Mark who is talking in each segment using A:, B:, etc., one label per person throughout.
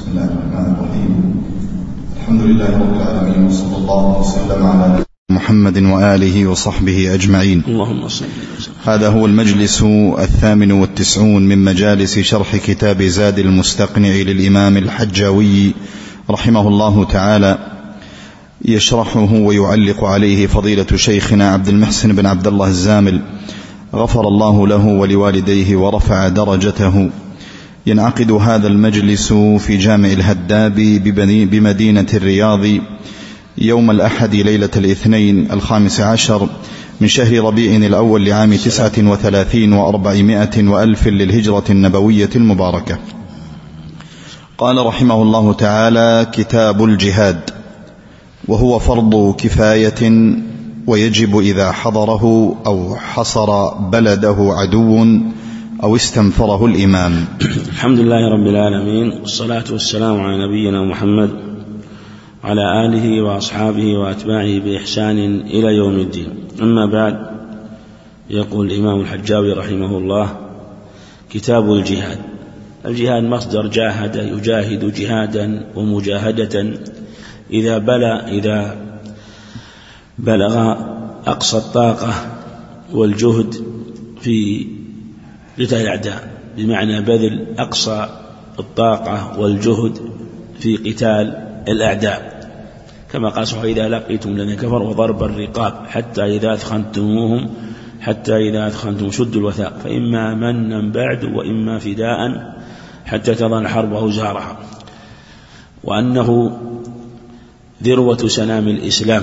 A: بسم الله الرحمن الرحيم. الحمد لله رب العالمين، وصلى الله وسلم على محمد وآله وصحبه أجمعين.
B: اللهم صل وسلم.
A: هذا هو المجلس 98 من مجالس شرح كتاب زاد المستقنع للإمام الحجاوي رحمه الله تعالى، يشرحه ويعلق عليه فضيلة شيخنا عبد المحسن بن عبد الله الزامل غفر الله له ولوالديه ورفع درجته. ينعقد هذا المجلس في جامع الهداب بمدينة الرياض يوم الأحد ليلة الاثنين 15 من شهر ربيع الأول لعام 39 و400 وألف للهجرة النبوية المباركة. قال رحمه الله تعالى: كتاب الجهاد، وهو فرض كفاية ويجب إذا حضره أو حصر بلده عدو أو استنفره الإمام.
B: الحمد لله رب العالمين، والصلاة والسلام على نبينا محمد وعلى آله وأصحابه وأتباعه بإحسان إلى يوم الدين. أما بعد، يقول الإمام الحجاوي رحمه الله: كتاب الجهاد. الجهاد مصدر جاهد يجاهد جهادا ومجاهدة إذا بلغ أقصى الطاقة والجهد في قتال الأعداء، بمعنى بذل أقصى الطاقة والجهد في قتال الأعداء، كما قال سبحانه: إذا لقيتم الذين كفروا وضرب الرقاب حتى إذا أثخنتم شدوا الوثاق فإما منا بعد وإما فداء حتى تضع الحرب أوزارها. وأنه ذروة سنام الإسلام،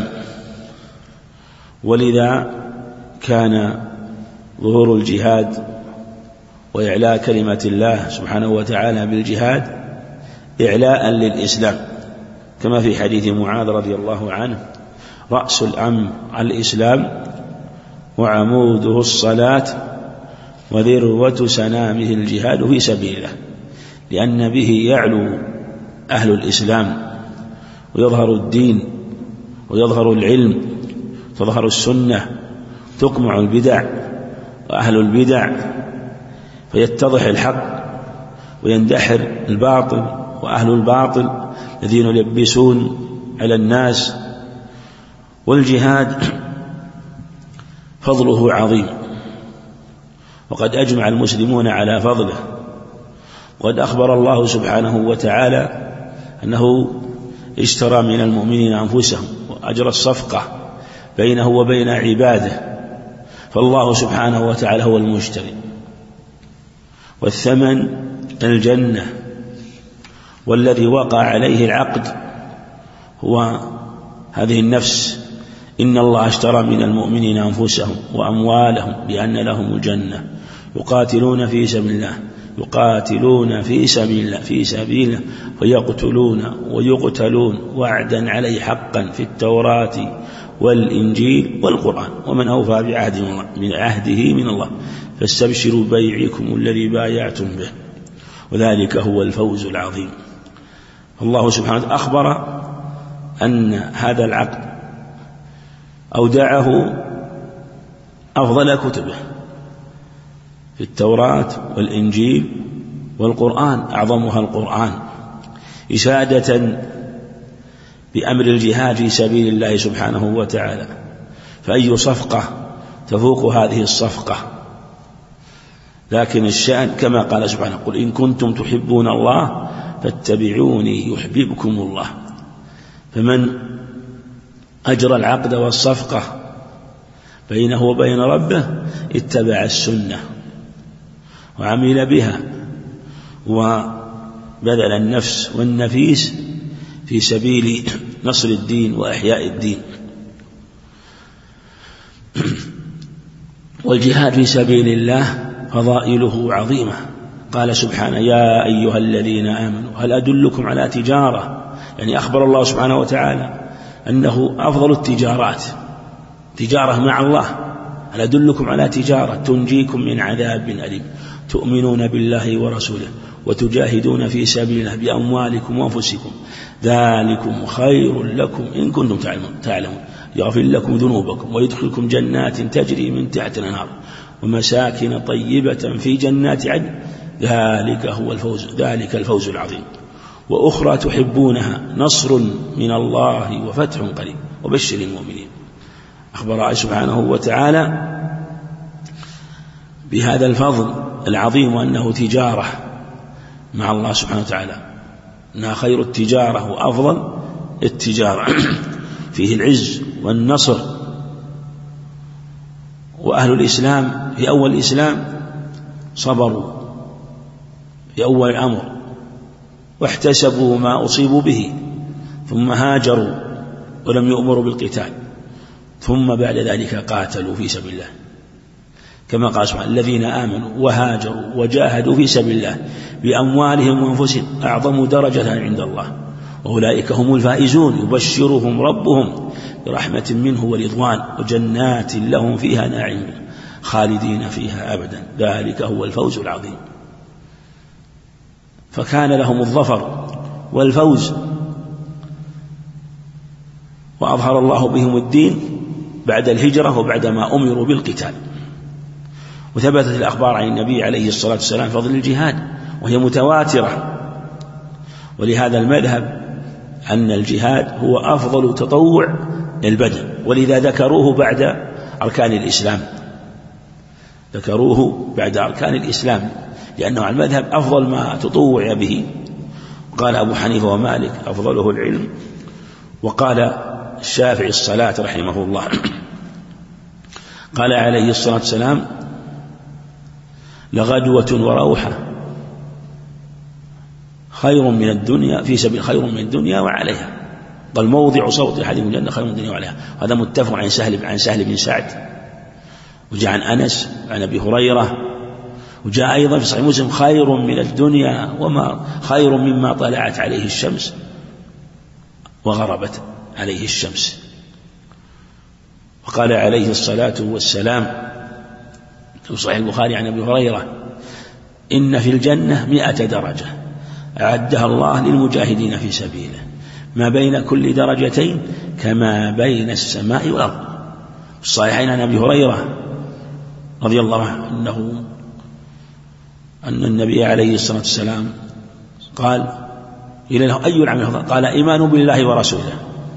B: ولذا كان ظهور الجهاد وإعلاء كلمة الله سبحانه وتعالى بالجهاد إعلاء للإسلام، كما في حديث معاذ رضي الله عنه: رأس الأمر الإسلام وعموده الصلاة وذروة سنامه الجهاد في سبيل الله، لأن به يعلو أهل الإسلام ويظهر الدين ويظهر العلم، تظهر السنة، تقمع البدع وأهل البدع، فيتضح الحق ويندحر الباطل وأهل الباطل الذين يلبسون على الناس. والجهاد فضله عظيم، وقد أجمع المسلمون على فضله، وقد أخبر الله سبحانه وتعالى أنه اشترى من المؤمنين أنفسهم وأجرى الصفقة بينه وبين عباده، فالله سبحانه وتعالى هو المشتري، والثمن الجنة، والذي وقع عليه العقد هو هذه النفس. إن الله اشترى من المؤمنين أنفسهم وأموالهم بأن لهم الجنة يقاتلون في سبيل الله فيقتلون ويقتلون وعدا عليه حقا في التوراة والإنجيل والقرآن، ومن أوفى بعهده من الله فاستبشروا بيعكم الذي بايعتم به، وذلك هو الفوز العظيم. الله سبحانه وتعالى أخبر أن هذا العقد أودعه أفضل كتبه في التوراة والإنجيل والقرآن، أعظمها القرآن، إشادة بأمر الجهاد في سبيل الله سبحانه وتعالى. فأي صفقة تفوق هذه الصفقة؟ لكن الشأن كما قال سبحانه: قل إن كنتم تحبون الله فاتبعوني يحببكم الله. فمن أجرى العقد والصفقة بينه وبين ربه اتبع السنة وعمل بها وبذل النفس والنفيس في سبيل نصر الدين وإحياء الدين. والجهاد في سبيل الله فضائله عظيمة. قال سبحانه: يا أيها الذين آمنوا هل أدلكم على تجارة، يعني أخبر الله سبحانه وتعالى أنه أفضل التجارات تجارة مع الله. هل أدلكم على تجارة تنجيكم من عذاب أليم تؤمنون بالله ورسوله وتجاهدون في سبيل الله بأموالكم وأنفسكم ذلكم خير لكم إن كنتم تعلمون يغفر لكم ذنوبكم ويدخلكم جنات تجري من تحت الأنهار ومساكن طيبة في جنات عدن ذلك الفوز العظيم. وأخرى تحبونها نصر من الله وفتح قريب وبشر المؤمنين. أخبر سبحانه وتعالى بهذا الفضل العظيم وأنه تجارة مع الله سبحانه وتعالى، أنها خير التجارة وأفضل التجارة فيه العز والنصر. وأهل الإسلام في أول الإسلام صبروا في أول الأمر واحتسبوا ما أصيبوا به، ثم هاجروا ولم يؤمروا بالقتال، ثم بعد ذلك قاتلوا في سبيل الله، كما قال سبحانه: الذين آمنوا وهاجروا وجاهدوا في سبيل الله بأموالهم وأنفسهم أعظم درجة عند الله وأولئك هم الفائزون يبشرهم ربهم برحمة منه ورضوان وجنات لهم فيها نعيم خالدين فيها أبدا ذلك هو الفوز العظيم. فكان لهم الظفر والفوز، وأظهر الله بهم الدين بعد الهجرة وبعد ما أمروا بالقتال. وثبتت الأخبار عن النبي عليه الصلاة والسلام فضل الجهاد وهي متواترة، ولهذا المذهب أن الجهاد هو أفضل تطوع البدن، ولذا ذكروه بعد أركان الإسلام، ذكروه بعد أركان الإسلام لأنه على المذهب أفضل ما تطوع به. قال أبو حنيفة ومالك أفضله العلم، وقال الشافعي الصلاة رحمه الله. قال عليه الصلاة والسلام: لغدوة وروحة خير من الدنيا في سبيل خير من الدنيا وعليها، قال موضع صوت أحدهم الجنة خير من الدنيا وعليها. هذا متفق عن سهل بن سعد، وجاء عن أنس عن أبي هريرة، وجاء أيضا في صحيح مسلم: خير من الدنيا وما خير مما طلعت عليه الشمس وغربت عليه الشمس. وقال عليه الصلاة والسلام في صحيح البخاري عن أبي هريرة: إن في الجنة 100 درجة أعدها الله للمجاهدين في سبيله، ما بين كل درجتين كما بين السماء والأرض. الصحيحين عن أبي هريرة رضي الله عنه أن النبي عليه الصلاة والسلام قال: إلى له أي العمل أفضل؟ قال: إيمان بالله ورسوله.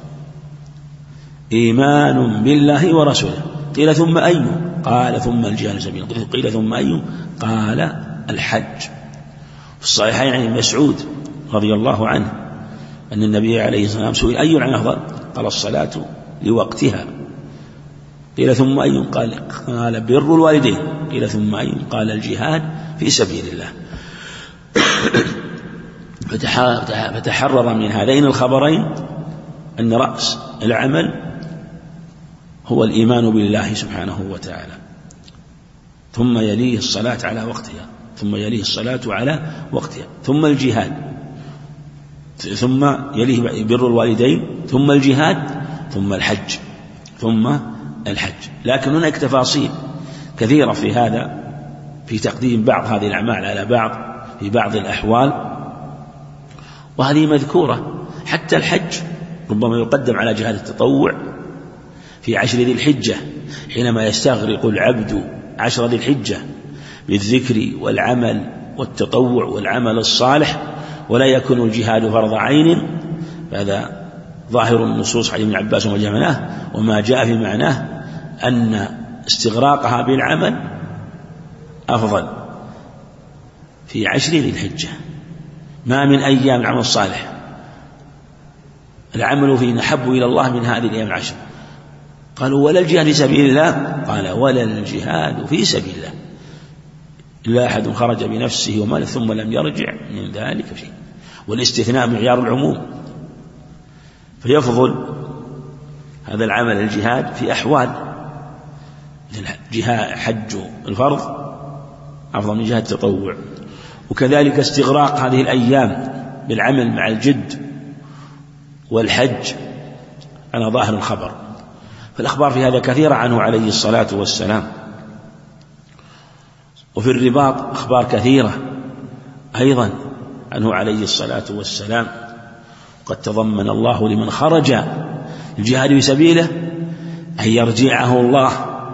B: إيمان بالله ورسوله. قيل: ثم أي؟ قال: ثم الجهاد في سبيل الله. قيل: ثم أي؟ قال: الحج. في الصحيحين عن مسعود رضي الله عنه أن النبي عليه الصلاة والسلام سئل: أي العمل أفضل؟ قال: الصلاة لوقتها. قيل: ثم أي؟ قال: بر الوالدين. قيل: ثم أي؟ قال: الجهاد في سبيل الله. فتحرر من هذين الخبرين أن رأس العمل هو الإيمان بالله سبحانه وتعالى، ثم يليه الصلاة على وقتها، ثم يليه الصلاة على وقتها، ثم الجهاد، ثم يليه بر الوالدين، ثم الجهاد، ثم الحج، ثم الحج. لكن هناك تفاصيل كثيرة في هذا، في تقديم بعض هذه الأعمال على بعض في بعض الأحوال، وهذه مذكورة. حتى الحج ربما يقدم على جهاد التطوع في 10 ذي الحجة، حينما يستغرق العبد 10 ذي الحجة بالذكر والعمل والتطوع والعمل الصالح، ولا يكون الجهاد فرض عين. فهذا ظاهر النصوص حديث ابن عباس وجمعناه، وما جاء في معناه أن استغراقها بالعمل أفضل في 10 ذي الحجة. ما من أيام العمل الصالح العمل فيه أحب إلى الله من هذه الأيام 10. قالوا: ولا الجهاد في سبيل الله؟ قال: ولا الجهاد في سبيل الله إلا أحد خرج بنفسه وماله ثم لم يرجع من ذلك شيء. والاستثناء معيار العموم، فيفضل هذا العمل الجهاد في أحوال جهاد حج الفرض أفضل من جهاد التطوع، وكذلك استغراق هذه الأيام بالعمل مع الجد والحج على ظاهر الخبر. فالأخبار في هذا كثيرة عنه عليه الصلاة والسلام. وفي الرباط أخبار كثيرة أيضا عنه عليه الصلاة والسلام. قد تضمن الله لمن خرج الجهاد في سبيله أن يرجعه الله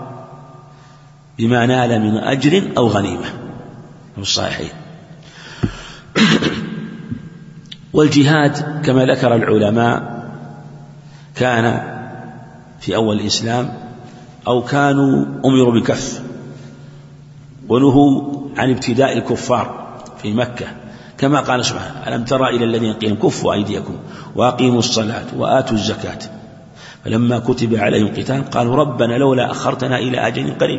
B: بما نال من أجر أو غنيمة في الصحيحين. والجهاد كما ذكر العلماء كان في أول الإسلام أو كانوا أمروا بكف ونهوا عن ابتداء الكفار في مكة، كما قال سبحانه: ألم ترى إلى الذين قيل كفوا أيديكم وأقيموا الصلاة وآتوا الزكاة فلما كتب عليهم قتال قالوا ربنا لولا أخرتنا إلى أجل قريب،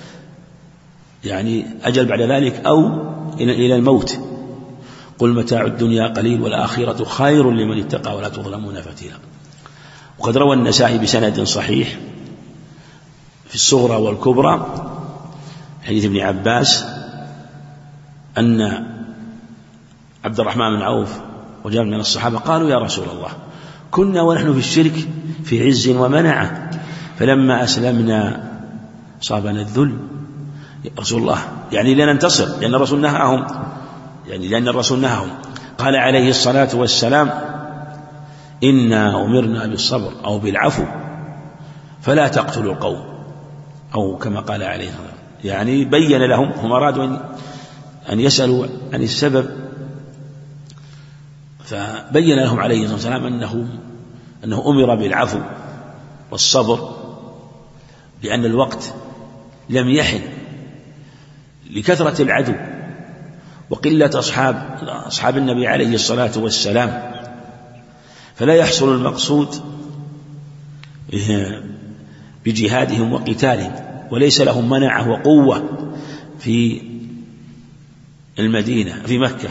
B: يعني أجل بعد ذلك أو إلى الموت، قل متاع الدنيا قليل والآخرة خير لمن اتقى ولا تظلمون فتيلا. وقد روى النسائي بسند صحيح في الصغرى والكبرى حديث ابن عباس أن عبد الرحمن بن عوف وجمع من الصحابة قالوا: يا رسول الله، كنا ونحن في الشرك في عز ومنعة، فلما أسلمنا صابنا الذل. يا رسول الله، يعني لننتصر، لأن الرسول نهاهم، قال عليه الصلاة والسلام: إنا أمرنا بالصبر أو بالعفو فلا تقتلوا القوم، أو كما قال عليه الصلاة والسلام، يعني بين لهم، هم أرادوا أن يسألوا عن السبب، فبين لهم عليه الصلاة والسلام أنه أمر بالعفو والصبر، لأن الوقت لم يحن لكثرة العدو وقلة أصحاب النبي عليه الصلاة والسلام، فلا يحصل المقصود بجهادهم وقتالهم، وليس لهم منعة وقوة في المدينة في مكة.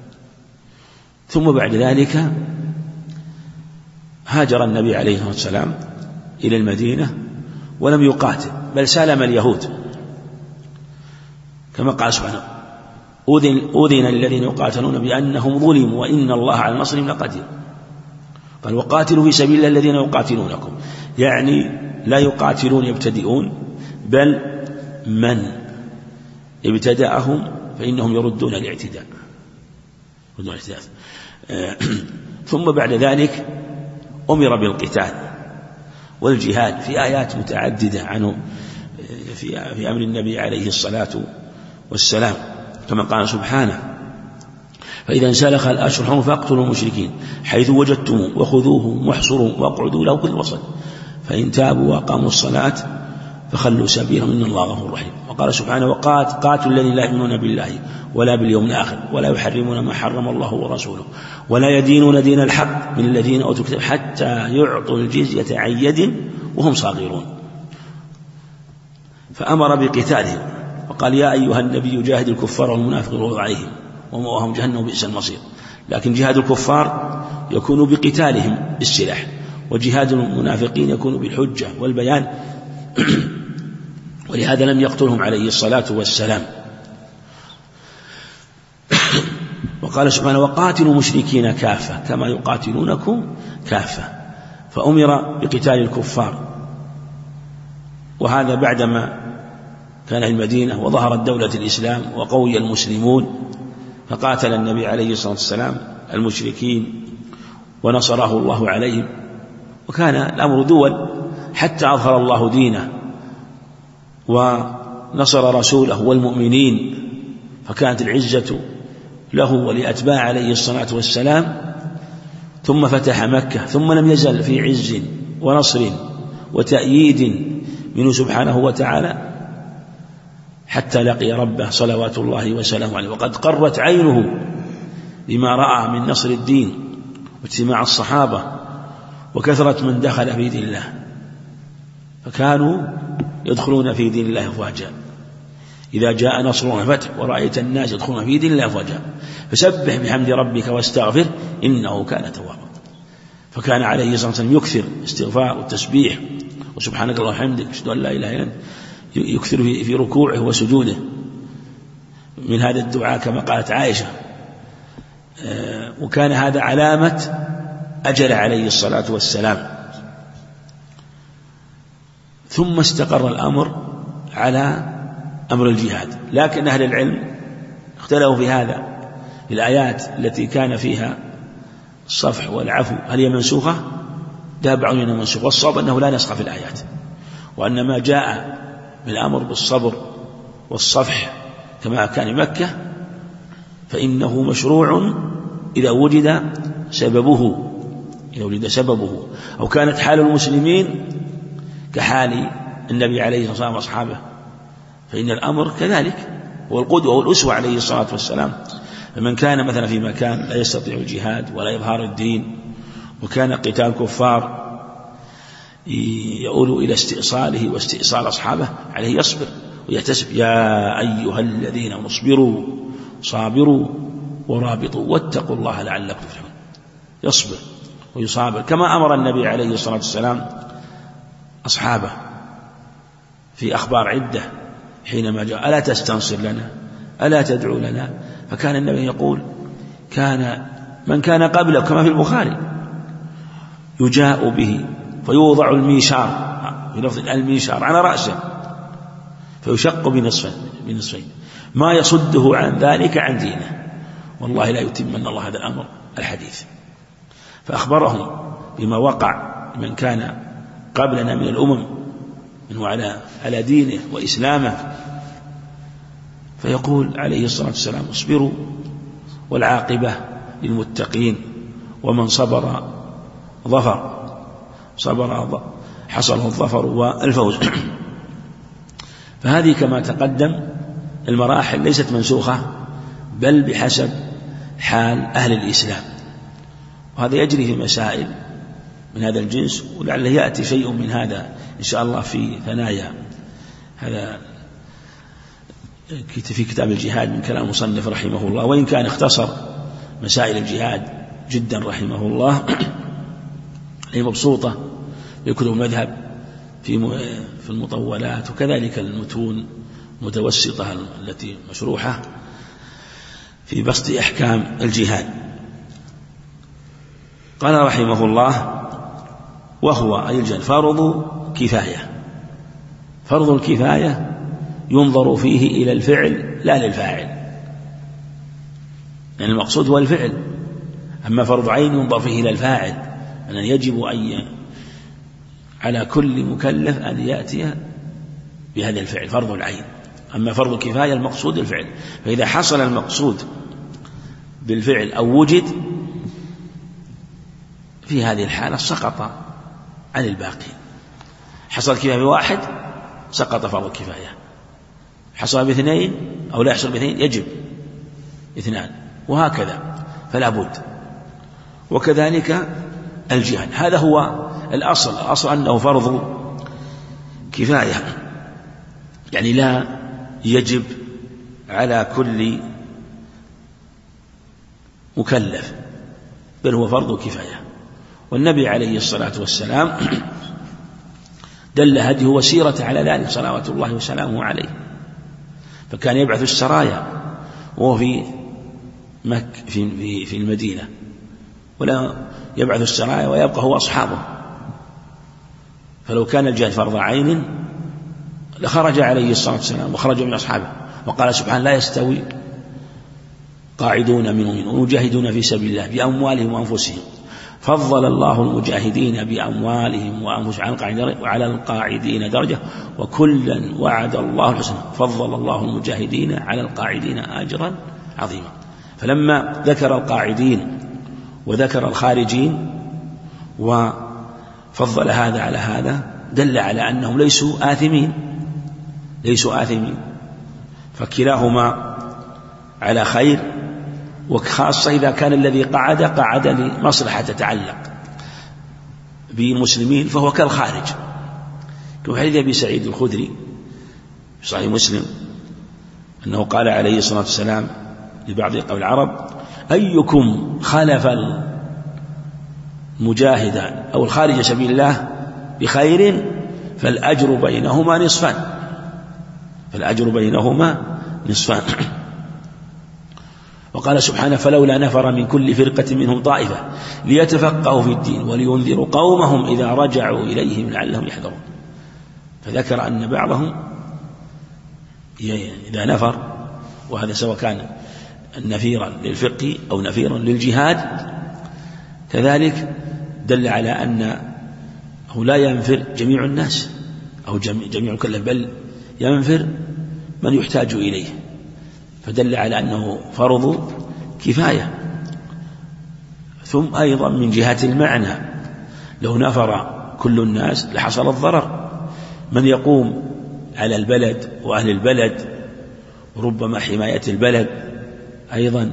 B: ثم بعد ذلك هاجر النبي عليه الصلاة والسلام إلى المدينة ولم يقاتل، بل سالم اليهود، كما قال سبحانه: أذن للذين يقاتلون بأنهم ظلموا وإن الله على نصرهم لقدير. قال: وقاتلوا في سبيل الله الذين يقاتلونكم، يعني لا يقاتلون يبتدئون، بل من ابتدأهم فإنهم يردون الاعتداء. ثم بعد ذلك أمر بالقتال والجهاد في آيات متعددة عنه في أمر النبي عليه الصلاة والسلام، كما قال سبحانه: فإذا انسلخ الأشهر الحرم فاقتلوا المشركين حيث وجدتموهم وخذوهم واحصروهم واقعدوا له كل وسط فإن تابوا وأقاموا الصلاة فخلوا سبيلهم إن الله غفور رحيم. وقال سبحانه: وقاتلوا الذين لا يؤمنون بالله ولا باليوم الآخر ولا يحرمون ما حرم الله ورسوله ولا يدينون دين الحق من الذين أوتوا الكتاب حتى يعطوا الجزية عن يد وهم صاغرون. فأمر بقتالهم وقال: يا أيها النبي جاهد الكفار والمنافقين واغلظ عليهم ومأواهم جهنم بئس المصير. لكن جهاد الكفار يكون بقتالهم بالسلاح، وجهاد المنافقين يكون بالحجة والبيان ولهذا لم يقتلهم عليه الصلاة والسلام. وقال سبحانه: وقاتلوا المشركين كافة كما يقاتلونكم كافة. فأمر بقتال الكفار، وهذا بعدما كان المدينة وظهرت دولة الإسلام وقوي المسلمون، فقاتل النبي عليه الصلاة والسلام المشركين ونصره الله عليهم، وكان الأمر دول حتى أظهر الله دينه ونصر رسوله والمؤمنين، فكانت العزة له ولأتباع عليه الصلاة والسلام. ثم فتح مكة، ثم لم يزل في عز ونصر وتأييد منه سبحانه وتعالى حتى لقي ربه صلوات الله وسلامه عليه. وقد قرت عينه بما رأى من نصر الدين واجتماع الصحابة وكثرة من دخل في دين الله، فكانوا يدخلون في دين الله أفواجا. إذا جاء نصر الله والفتح ورأيت الناس يدخلون في دين الله أفواجا فسبح بحمد ربك واستغفر إنه كان توابا. فكان عليه الصلاة والسلام يكثر استغفار والتسبيح وسبحانك اللهم وبحمدك أشهد أن لا إله إلا أنت، يكثر في ركوعه وسجوده من هذا الدعاء كما قالت عائشة. وكان هذا علامة أجل عليه الصلاة والسلام. ثم استقر الأمر على أمر الجهاد، لكن أهل العلم اختلفوا في هذا، في الآيات التي كان فيها الصفح والعفو هل هي منسوخة؟ ذهب بعضهم إلى منسوخ، والصواب أنه لا نسخ في الآيات، وأن ما جاء بالأمر بالصبر والصفح كما كان مكة فإنه مشروع إذا وجد سببه أو كانت حال المسلمين كحال النبي عليه الصلاة والسلام وأصحابه، فإن الأمر كذلك، هو القدوة والأسوة عليه الصلاة والسلام. فمن كان مثلا في مكان لا يستطيع الجهاد ولا إظهار الدين وكان قتال كفار يؤول إلى استئصاله واستئصال أصحابه، عليه يصبر ويحتسب: يا أيها الذين اصبروا صابروا ورابطوا واتقوا الله لعلكم تفلحون. يصبر ويصابر كما أمر النبي عليه الصلاة والسلام أصحابه في أخبار عدة حينما جاء: ألا تستنصر لنا، ألا تدعو لنا. فكان النبي يقول: كان من كان قبله كما في البخاري يجاء به فيوضع الميشار على رأسه فيشق بنصفين ما يصده عن ذلك عن دينه، والله لا يتمن الله هذا الأمر الحديث. فأخبرهم بما وقع من كان قبلنا من الأمم منه على دينه وإسلامه، فيقول عليه الصلاة والسلام: اصبروا والعاقبة للمتقين، ومن صبر حصله الظفر والفوز. فهذه كما تقدم المراحل ليست منسوخة، بل بحسب حال أهل الإسلام، وهذا يجري في مسائل من هذا الجنس، ولعله يأتي شيء من هذا إن شاء الله في ثنايا هذا في كتاب الجهاد من كلام المصنف رحمه الله، وإن كان اختصر مسائل الجهاد جدا رحمه الله، هي مبسوطة في كتب المذهب في المطولات، وكذلك المتون متوسطة التي مشروحة في بسط أحكام الجهاد. قال رحمه الله: وهو أي الجهاد فرض كفاية. فرض الكفاية ينظر فيه إلى الفعل لا للفاعل، يعني المقصود هو الفعل. أما فرض عين ينظر فيه إلى الفاعل، أن يجب على كل مكلف أن يأتي بهذا الفعل فرض العين. أما فرض الكفاية المقصود الفعل، فإذا حصل المقصود بالفعل أو وجد في هذه الحالة سقط عن الباقي. حصل الكفاية بواحد سقط فرض الكفاية، حصل باثنين أو لا يحصل باثنين يجب اثنان، وهكذا فلا بد. وكذلك الجهاد، هذا هو الأصل أنه فرض كفاية، يعني لا يجب على كل مكلف، بل هو فرض كفاية. والنبي عليه الصلاة والسلام دل هديه وسيرته على ذلك صلوات الله وسلامه عليه، فكان يبعث السرايا وهو في في المدينة، ولا يبعث السرايا ويبقى هو أصحابه. فلو كان الجهاد فرض عين لخرج عليه الصلاة والسلام وخرج من أصحابه، وقال سبحانه: لا يستوي قاعدون منهم ومجاهدون في سبيل الله بأموالهم وأنفسهم، فضل الله المجاهدين بأموالهم وأنفسهم على القاعدين درجة، وكلا وعد الله الحسنى، فضل الله المجاهدين على القاعدين أجرا عظيما. فلما ذكر القاعدين وذكر الخارجين وفضل هذا على هذا دل على أنهم ليسوا آثمين، فكلاهما على خير، وخاصة إذا كان الذي قعد لمصلحة تتعلق بالمسلمين فهو كالخارج. كما حديث أبي سعيد الخدري في صحيح مسلم أنه قال عليه الصلاة والسلام لبعض قوم العرب: أيكم خلف المجاهد أو الخارج سبيل الله بخير فالأجر بينهما نصفان. وقال سبحانه: فلولا نفر من كل فرقة منهم طائفة ليتفقهوا في الدين ولينذروا قومهم إذا رجعوا إليهم لعلهم يحذرون. فذكر أن بعضهم إذا نفر، وهذا سواء كان نفيرا للفقه أو نفيرا للجهاد، كذلك دل على أنه لا ينفر جميع الناس أو جميع المكلف، بل ينفر من يحتاج إليه، فدل على أنه فرض كفاية. ثم أيضا من جهة المعنى لو نفر كل الناس لحصل الضرر. من يقوم على البلد وأهل البلد وربما حماية البلد أيضا،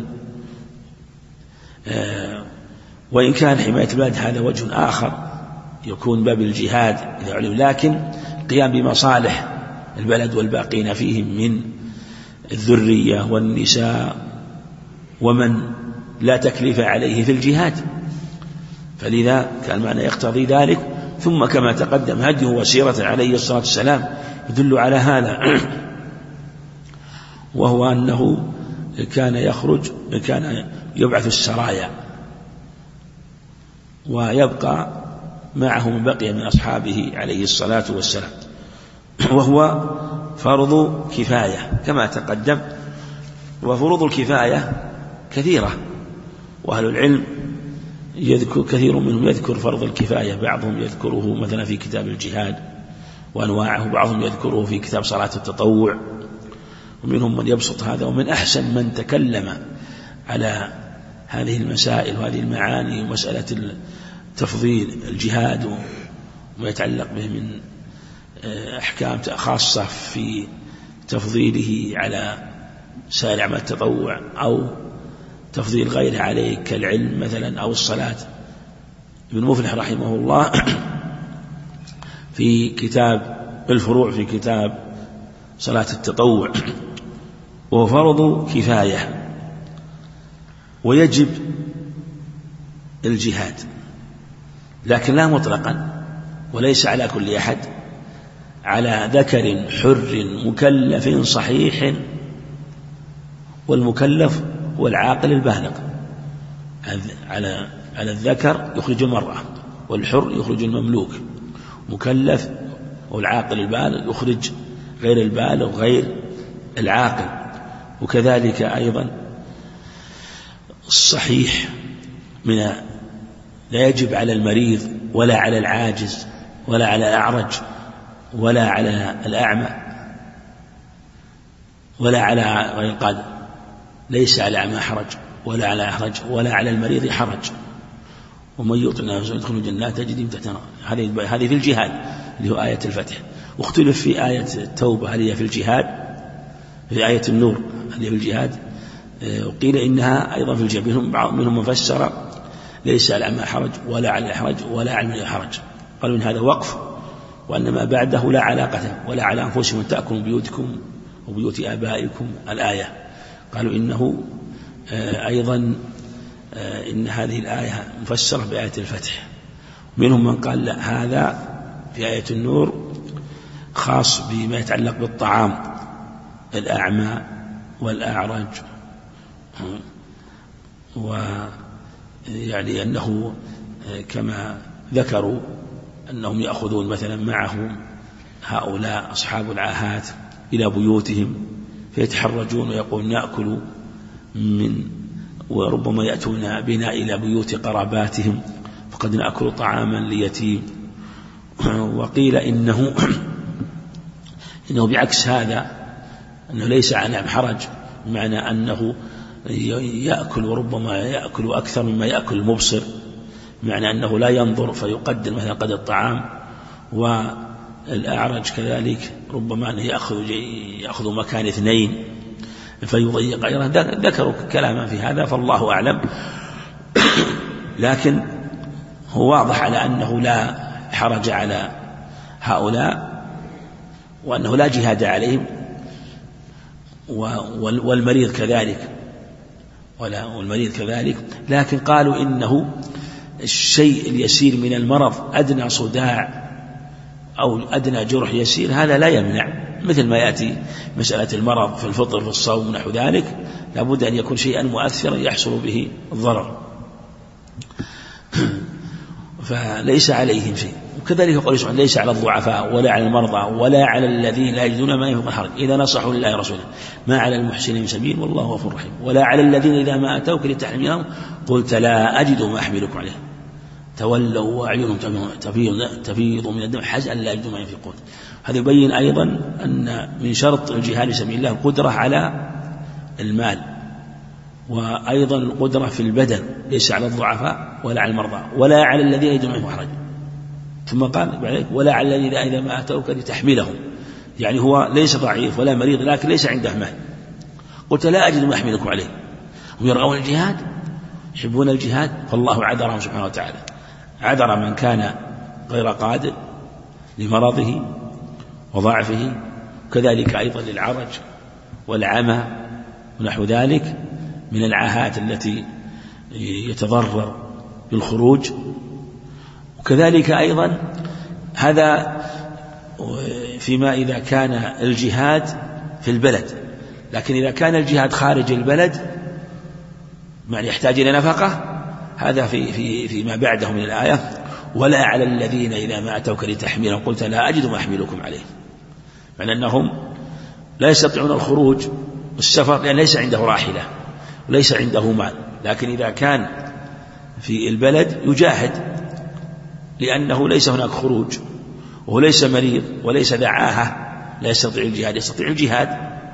B: وإن كان حماية البلد هذا وجه آخر يكون باب الجهاد، لكن القيام بمصالح البلد والباقين فيهم من الذرية والنساء ومن لا تكليف عليه في الجهاد، فلذا كان معنى يقتضي ذلك. ثم كما تقدم هديه وسيرة عليه الصلاة والسلام يدل على هذا، وهو أنه كان يبعث السرايا ويبقى معه من بقي من أصحابه عليه الصلاة والسلام، وهو فرض كفاية كما تقدم. وفروض الكفاية كثيرة، وأهل العلم كثير منهم يذكر فرض الكفاية، بعضهم يذكره مثلا في كتاب الجهاد وأنواعه، بعضهم يذكره في كتاب صلاة التطوع، ومنهم من يبسط هذا. ومن أحسن من تكلم على هذه المسائل وهذه المعاني ومسألة تفضيل الجهاد وما يتعلق به من أحكام خاصة في تفضيله على سائر أعمال التطوع أو تفضيل غيره عليه كالعلم مثلا أو الصلاة، ابن مفلح رحمه الله في كتاب الفروع في كتاب صلاة التطوع. وفرض كفاية، ويجب الجهاد لكن لا مطلقا، وليس على كل أحد، على ذكر حر مكلف صحيح، والمكلف هو العاقل البالغ. على الذكر يخرج المرأة، والحر يخرج المملوك، مكلف والعاقل البالغ يخرج غير البالغ غير العاقل. وكذلك أيضا الصحيح لا يجب على المريض ولا على العاجز ولا على الأعرج ولا على الأعمى ولا على غير القادر، ليس على أعمى حرج ولا على أحرج ولا على المريض حرج، ومن يطع الناس يدخل الجنات تجري من تحتها. هذه في الجهاد اللي هو آية الفتح. واختلف في آية التوبة هل هي في الجهاد، في آية النور هل هي في الجهاد، وقيل إنها أيضا في الجهاد. منهم من فسر ليس على الأعمى حرج ولا على الأحرج ولا على المريض حرج، قالوا إن هذا وقف، وأن ما بعده لا علاقة ولا على أنفسكم أن تأكلوا بيوتكم وبيوت آبائكم الآية. قالوا إنه أيضا إن هذه الآية مفسرة بآية الفتح. منهم من قال لا، هذا في آية النور خاص بما يتعلق بالطعام، الأعمى والأعرج، ويعني أنه كما ذكروا أنهم يأخذون مثلا معهم هؤلاء أصحاب العاهات إلى بيوتهم فيتحرجون ويقول نأكل وربما يأتون بنا إلى بيوت قراباتهم فقد نأكل طعاما ليتيم. وقيل إنه بعكس هذا، أنه ليس على حرج، بمعنى أنه يأكل وربما يأكل أكثر مما يأكل المبصر، بمعنى أنه لا ينظر فيقدر مثلا قدر الطعام. والأعرج كذلك ربما أنه يأخذ مكان اثنين فيضيق أيضا. ذكروا كلاما في هذا فالله أعلم، لكن هو واضح على أنه لا حرج على هؤلاء وأنه لا جهاد عليهم، والمريض كذلك. لكن قالوا إنه الشيء اليسير من المرض، أدنى صداع أو أدنى جرح يسير، هذا لا يمنع، مثل ما يأتي مسألة المرض في الفطر في الصوم نحو ذلك، لابد أن يكون شيئا مؤثرا يحصل به الضرر، فليس عليهم شيء. وكذلك قال سبحانه ليس على الضعفاء ولا على المرضى ولا على الذين لا يجدون ما ينفقون حرج إذا نصحوا لله ورسوله ما على المحسنين من سبيل والله غفور رحيم، ولا على الذين إذا ما أتوك لتحرمهم قلت لا أجد ما أحملكم عليه تولوا وأعينهم تفيض من الدم حزنا لا يجدون ما ينفقون. هذا يبين أيضا أن من شرط الجهاد في سبيل الله القدرة على المال، وأيضا القدرة في البدن ليس على الضعفاء ولا على المرضى ولا على الذين يجدون منهم حرج. ثم قال ولا على الذين إذا ما أتوك لتحملهم، يعني هو ليس ضعيف ولا مريض لكن ليس عنده مال، قلت لا أجد ما أحملكم عليه. هم يرغبون الجهاد، يحبون الجهاد، فالله عذرهم سبحانه وتعالى، عذر من كان غير قادر لمرضه وضعفه، كذلك أيضا للعرج والعمى ونحو ذلك من العاهات التي يتضرر بالخروج. وكذلك أيضا هذا فيما إذا كان الجهاد في البلد، لكن إذا كان الجهاد خارج البلد يعني يحتاج إلى نفقة، هذا فيما بعده من الآية ولا على الذين إذا ما أتوك لتحملهم قلت لا أجد ما أحملكم عليه، مع أنهم لا يستطيعون الخروج والسفر لأن ليس عنده راحلة وليس عنده مال، لكن إذا كان في البلد يجاهد لأنه ليس هناك خروج وهو ليس مريض وليس ذا عاهة لا يستطيع الجهاد، يستطيع الجهاد،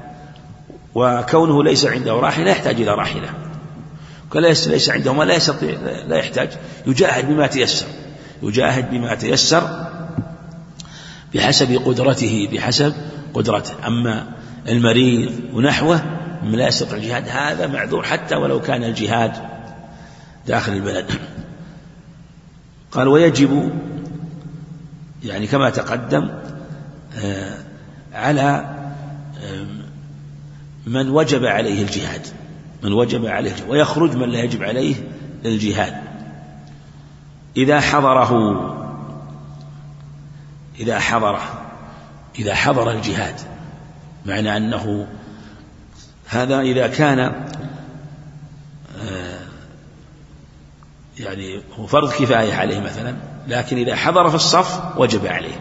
B: وكونه ليس عنده راحلة يحتاج إلى راحلة، ليس عنده مال لا يستطيع لا يحتاج، يجاهد بما تيسر، يجاهد بما تيسر بحسب قدرته بحسب قدرته. أما المريض ونحوه من لا يستطيع الجهاد هذا معذور حتى ولو كان الجهاد داخل البلد. قال ويجب يعني كما تقدم على من وجب عليه الجهاد، من وجب عليه الجهاد، ويخرج من لا يجب عليه الجهاد إذا حضر الجهاد، معنى أنه هذا إذا كان يعني هو فرض كفاية عليه مثلا، لكن إذا حضر في الصف وجب عليه.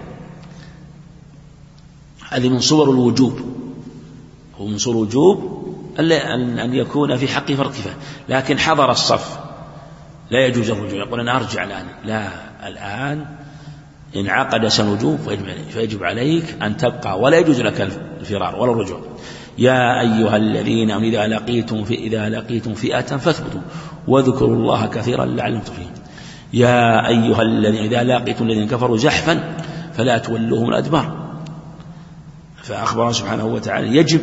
B: هذه من صور الوجوب، هو من صور الوجوب أن يكون في حق فرض كفاية، لكن حضر الصف لا يجوز الرجوع، يقول أنا أرجع الآن، لا، الآن انعقد سنوجوب فيجب عليك أن تبقى ولا يجوز لك الفرار ولا الرجوع. يا أيها الذين إذا لقيتم فئة فاثبتوا واذكروا الله كثيرا لعلكم تفلحون. يا أيها الذين إذا لقيتم الذين كفروا زحفا فلا تولوهم الأدبار. فأخبر سبحانه وتعالى يجب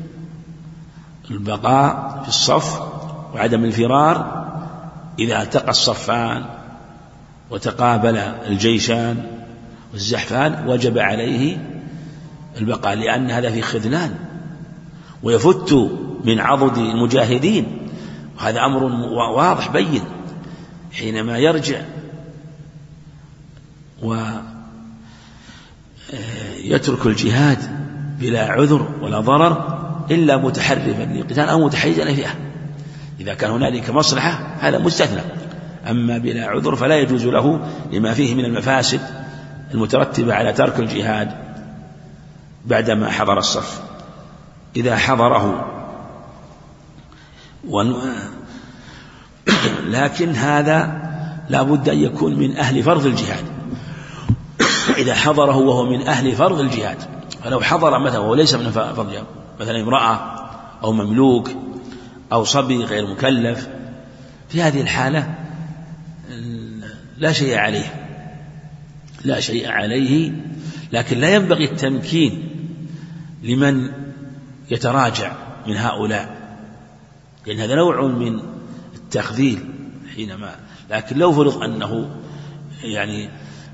B: البقاء في الصف وعدم الفرار إذا التقى الصفان وتقابل الجيشان والزحفان، وجب عليه البقاء، لأن هذا في خذلان ويفت من عضد المجاهدين، وهذا أمر واضح بين. حينما يرجع ويترك الجهاد بلا عذر ولا ضرر إلا متحرفا للقتال أو متحيزا إلى فئة، إذا كان هنالك مصلحة هذا مستثنى، أما بلا عذر فلا يجوز له لما فيه من المفاسد المترتبة على ترك الجهاد بعدما حضر الصف. إذا حضره لكن هذا لا بد أن يكون من أهل فرض الجهاد. إذا حضره وهو من أهل فرض الجهاد، فلو حضر مثلا وهو ليس من فرض الجهاد، مثلا امرأة أو مملوك أو صبي غير مكلف، في هذه الحالة لا شيء عليه، لكن لا ينبغي التمكين لمن يتراجع من هؤلاء، لأن هذا نوع من التخذيل حينما. لكن لو فرض أنه يعني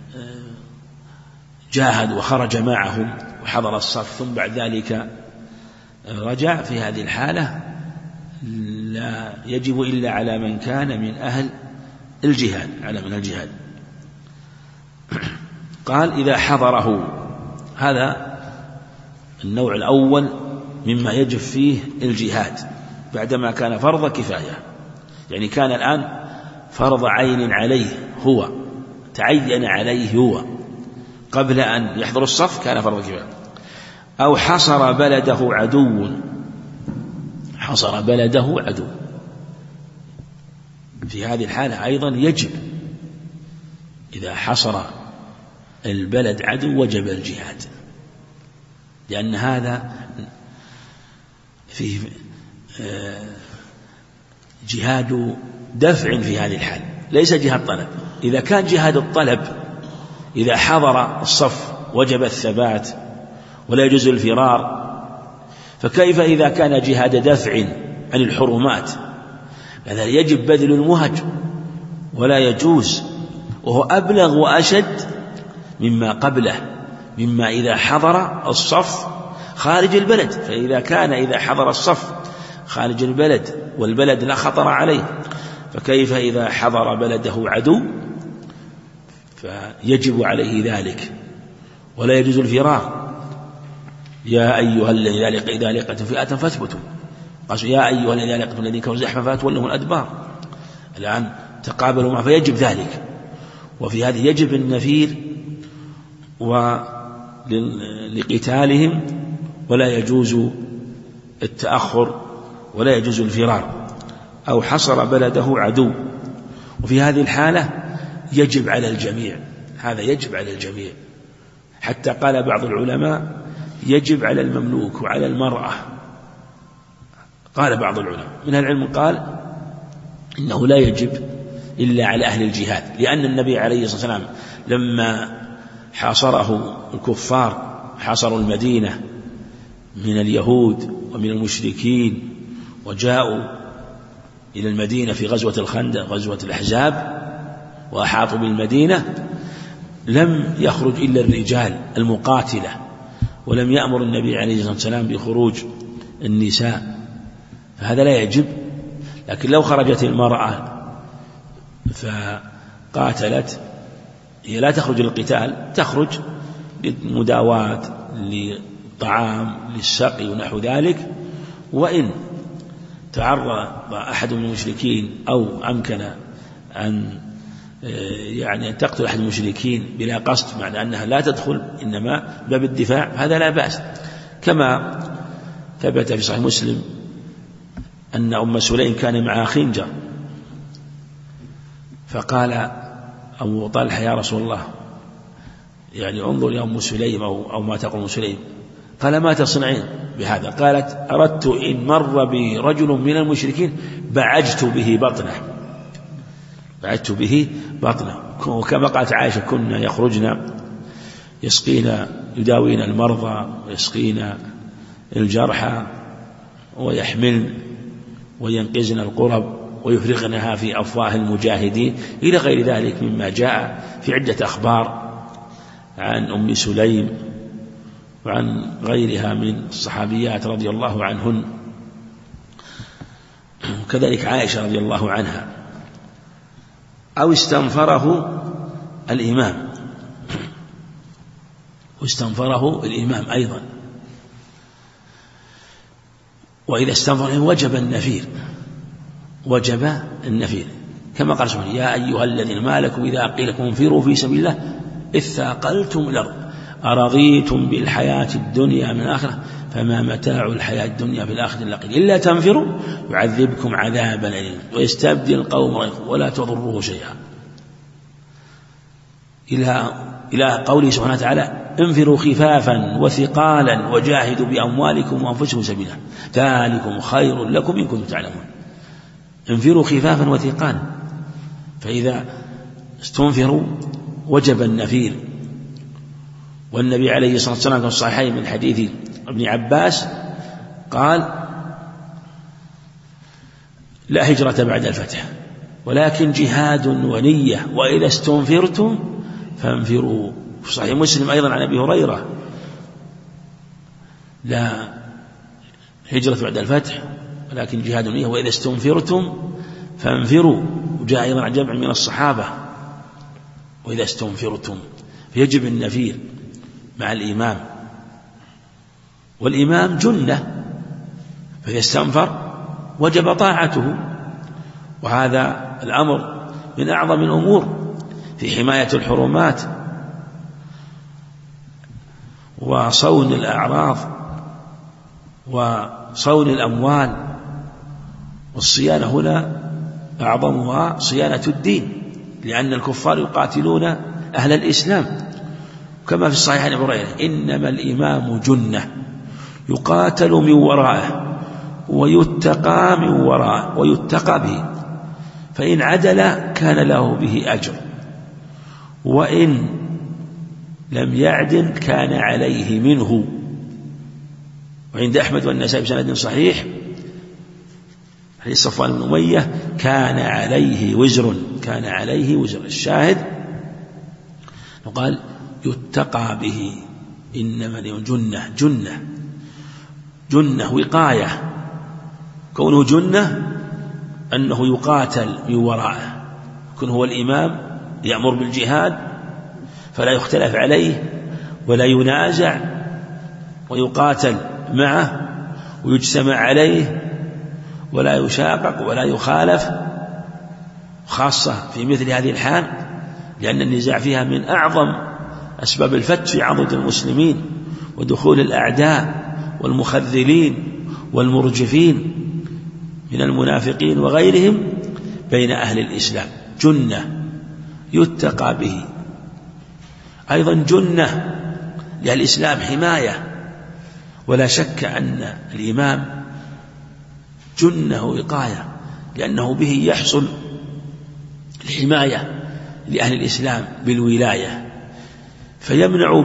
B: جاهد وخرج معهم وحضر الصف ثم بعد ذلك رجع، في هذه الحالة لا يجب إلا على من كان من أهل الجهاد، على من الجهاد. قال إذا حضره، هذا النوع الأول مما يجب فيه الجهاد بعدما كان فرض كفاية، يعني كان الآن فرض عين عليه، هو تعين عليه هو قبل أن يحضر الصف كان فرض كفاية، أو حصر بلده عدو، في هذه الحالة أيضا يجب، إذا حصر البلد عدو وجب الجهاد، لأن هذا فيه جهاد دفع في هذه الحال، ليس جهاد طلب. إذا كان جهاد الطلب إذا حضر الصف وجب الثبات ولا يجوز الفرار، فكيف إذا كان جهاد دفع عن الحرمات؟ هذا يجب بذل المهج ولا يجوز، وهو أبلغ وأشد مما قبله، مما إذا حضر الصف خارج البلد. فإذا كان إذا حضر الصف خارج البلد والبلد لا خطر عليه، فكيف إذا حضر بلده عدو؟ فيجب عليه ذلك ولا يجوز الفرار. يا أيها الذين إذا لقيتم فئة فاثبتوا، قالوا يا أيها الذين لقيتم الذين كفروا زحفا فاتولوا الأدبار. الآن تقابلوا معه فيجب ذلك. وفي هذه يجب النفير لقتالهم ولا يجوز التأخر ولا يجوز الفرار، أو حصر بلده عدو. وفي هذه الحالة يجب على الجميع، هذا يجب على الجميع، حتى قال بعض العلماء يجب على المملوك وعلى المرأة. قال بعض العلماء من العلم قال إنه لا يجب إلا على أهل الجهاد، لأن النبي عليه الصلاة والسلام لما حاصره الكفار، حاصروا المدينة من اليهود ومن المشركين وجاءوا إلى المدينة في غزوة الخندق غزوة الأحزاب وأحاطوا بالمدينة، لم يخرج إلا الرجال المقاتلة، ولم يأمر النبي عليه الصلاة والسلام بخروج النساء، فهذا لا يجب. لكن لو خرجت المرأة فقاتلت، هي لا تخرج للقتال، تخرج للمداواة، للطعام، للسقي ونحو ذلك. وإن تعرض أحد من المشركين أو أمكن أن أن تقتل أحد المشركين بلا قصد، معنى أنها لا تدخل إنما باب الدفاع، هذا لا بأس. كما ثبت في صحيح مسلم أن أم سليم كان معها خنجر، فقال أبو طلحة يا رسول الله انظر يا أم سليم أو ما تقول أم سليم. قال ما تصنعين بهذا؟ قالت أردت إن مر بي رجل من المشركين بعجت به بطنه. وكما قالت عائشة كنا يخرجن يسقين يداوين المرضى ويسقين الجرحى ويحملن وينقذن القرب ويفرغنها في أفواه المجاهدين إلى غير ذلك مما جاء في عدة أخبار عن أم سليم وعن غيرها من الصحابيات رضي الله عنهن، وكذلك عائشة رضي الله عنها. أو استنفره الإمام أيضا، وإذا استنفره وجب النفير كما قال سبحانه يا أيها الذين ما لكم إذا قيل لكم انفروا في سبيل الله إذ ثاقلتم الأرض أرضيتم بالحياة الدنيا من الآخرة فما متاع الحياة الدنيا في الآخرة إلا قليل إلا تنفروا يعذبكم عذابا أليما ويستبدل قوم غيركم ولا تضروه شيئا، إلى قوله سبحانه وتعالى انفروا خفافا وثقالا وجاهدوا بأموالكم وأنفسكم سبيلا ذلكم خير لكم إن كنتم تعلمون. انفروا خفافا وثقالا، فإذا استنفروا وجب النفير. والنبي عليه الصلاة والسلام في الصحيحين من حديث ابن عباس قال لا هجرة بعد الفتح ولكن جهاد ونية وإذا استنفرتم فانفروا. في صحيح مسلم أيضا عن أبي هريرة لا هجرة بعد الفتح ولكن جهاد ونية وإذا استنفرتم فانفروا. وجاء أيضا عن جمع من الصحابة وإذا استنفرتم، فيجب النفير مع الإمام، والإمام جنة فإذا استنفر وجب طاعته. وهذا الأمر من أعظم الأمور في حماية الحرمات وصون الأعراض وصون الأموال، والصيانة هنا أعظمها صيانة الدين، لأن الكفار يقاتلون أهل الإسلام، كما في الصحيح عن أبي هريرة إنما الإمام جنة يقاتل من ورائه ويتقى من وراء ويتقى به، فإن عدل كان له به أجر، وإن لم يعدل كان عليه منه. وعند أحمد والنسائي بسند صحيح حديث صفوان بن أمية كان عليه وزر، كان عليه وزر. الشاهد وقال يتقى به، إنما جنة وقاية. كونه جنة أنه يقاتل من وراءه، يكون هو الإمام يأمر بالجهاد فلا يختلف عليه ولا ينازع، ويقاتل معه ويجتمع عليه ولا يشاقق ولا يخالف، خاصة في مثل هذه الحال، لأن النزاع فيها من أعظم أسباب الفتح في عضد المسلمين ودخول الأعداء والمخذلين والمرجفين من المنافقين وغيرهم بين أهل الإسلام. جنة يتقى به. أيضا جنة للإسلام حماية، ولا شك أن الإمام جنة وقاية، لأنه به يحصل الحماية لأهل الإسلام بالولاية، فيمنع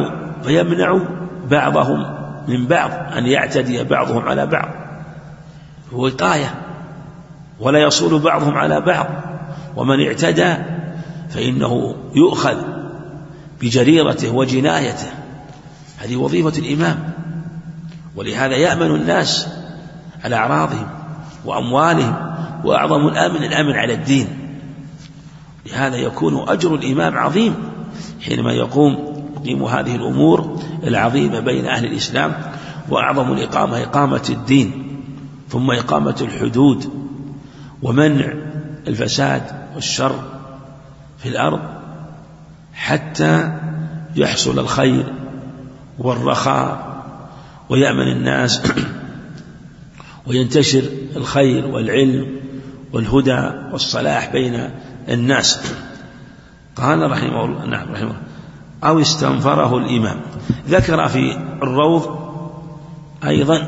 B: بعضهم من بعض أن يعتدي بعضهم على بعض، وقاية، ولا يصول بعضهم على بعض، ومن اعتدى فإنه يؤخذ بجريرته وجنايته. هذه وظيفة الإمام، ولهذا يأمن الناس على أعراضهم وأموالهم، وأعظم الأمن على الدين. لهذا يكون أجر الإمام عظيم حينما يقيم هذه الأمور العظيمة بين أهل الإسلام. وأعظم الإقامة إقامة الدين، ثم إقامة الحدود ومنع الفساد والشر في الأرض حتى يحصل الخير والرخاء ويأمن الناس وينتشر الخير والعلم والهدى والصلاح بين الناس. قال رحمه الله رحمه الله أو استنفره الإمام. ذكر في الروض أيضا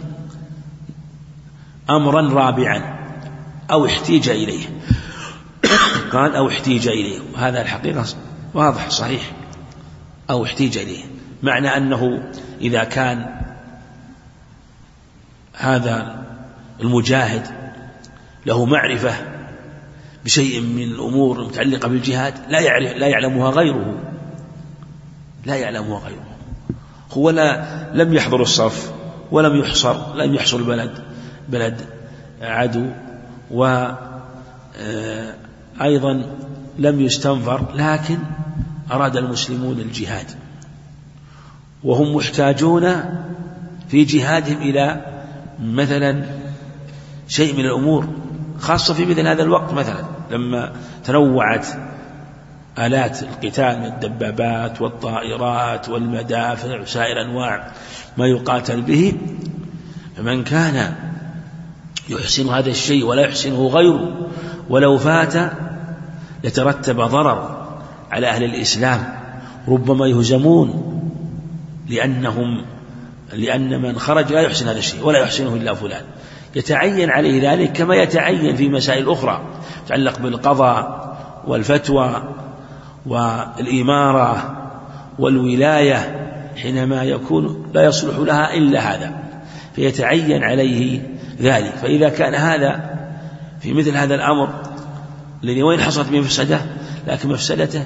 B: أمرا رابعا أو احتيج إليه. قال أو احتيج إليه، وهذا الحقيقة واضح صحيح، أو احتيج إليه، معنى أنه إذا كان هذا المجاهد له معرفة بشيء من الأمور المتعلقة بالجهاد لا يعلمها غيره، هو لم يحضر الصف ولم يحصل بلد عدو، وأيضا لم يستنفر، لكن أراد المسلمون الجهاد وهم محتاجون في جهادهم إلى مثلا شيء من الأمور، خاصة في مثل هذا الوقت، مثلا لما تنوعت آلات القتال من الدبابات والطائرات والمدافع وسائر أنواع ما يقاتل به، فمن كان يحسن هذا الشيء ولا يحسنه غيره ولو فات يترتب ضرر على أهل الإسلام، ربما يهزمون لأن من خرج لا يحسن هذا الشيء ولا يحسنه إلا فلان، يتعين عليه ذلك كما يتعين في مسائل أخرى تتعلق بالقضاء والفتوى والإمارة والولاية، حينما يكون لا يصلح لها إلا هذا فيتعين عليه ذلك. فإذا كان هذا في مثل هذا الأمر الذي وين حصلت به مفسدة، لكن مفسدته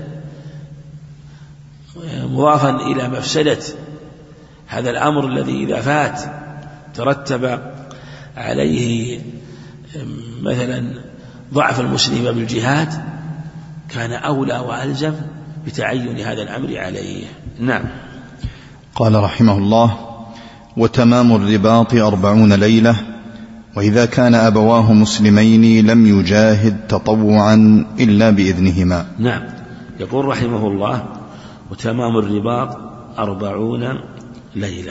B: مضافا إلى مفسدة هذا الأمر الذي إذا فات ترتب عليه مثلا ضعف المسلمين بالجهاد، كان أولى وألزم بتعين هذا الأمر عليه. نعم.
A: قال رحمه الله: وتمام الرباط 40 ليلة، وإذا كان أبواه مسلمين لم يجاهد تطوعا إلا بإذنهما.
B: نعم. يقول رحمه الله: وتمام الرباط 40 ليلة.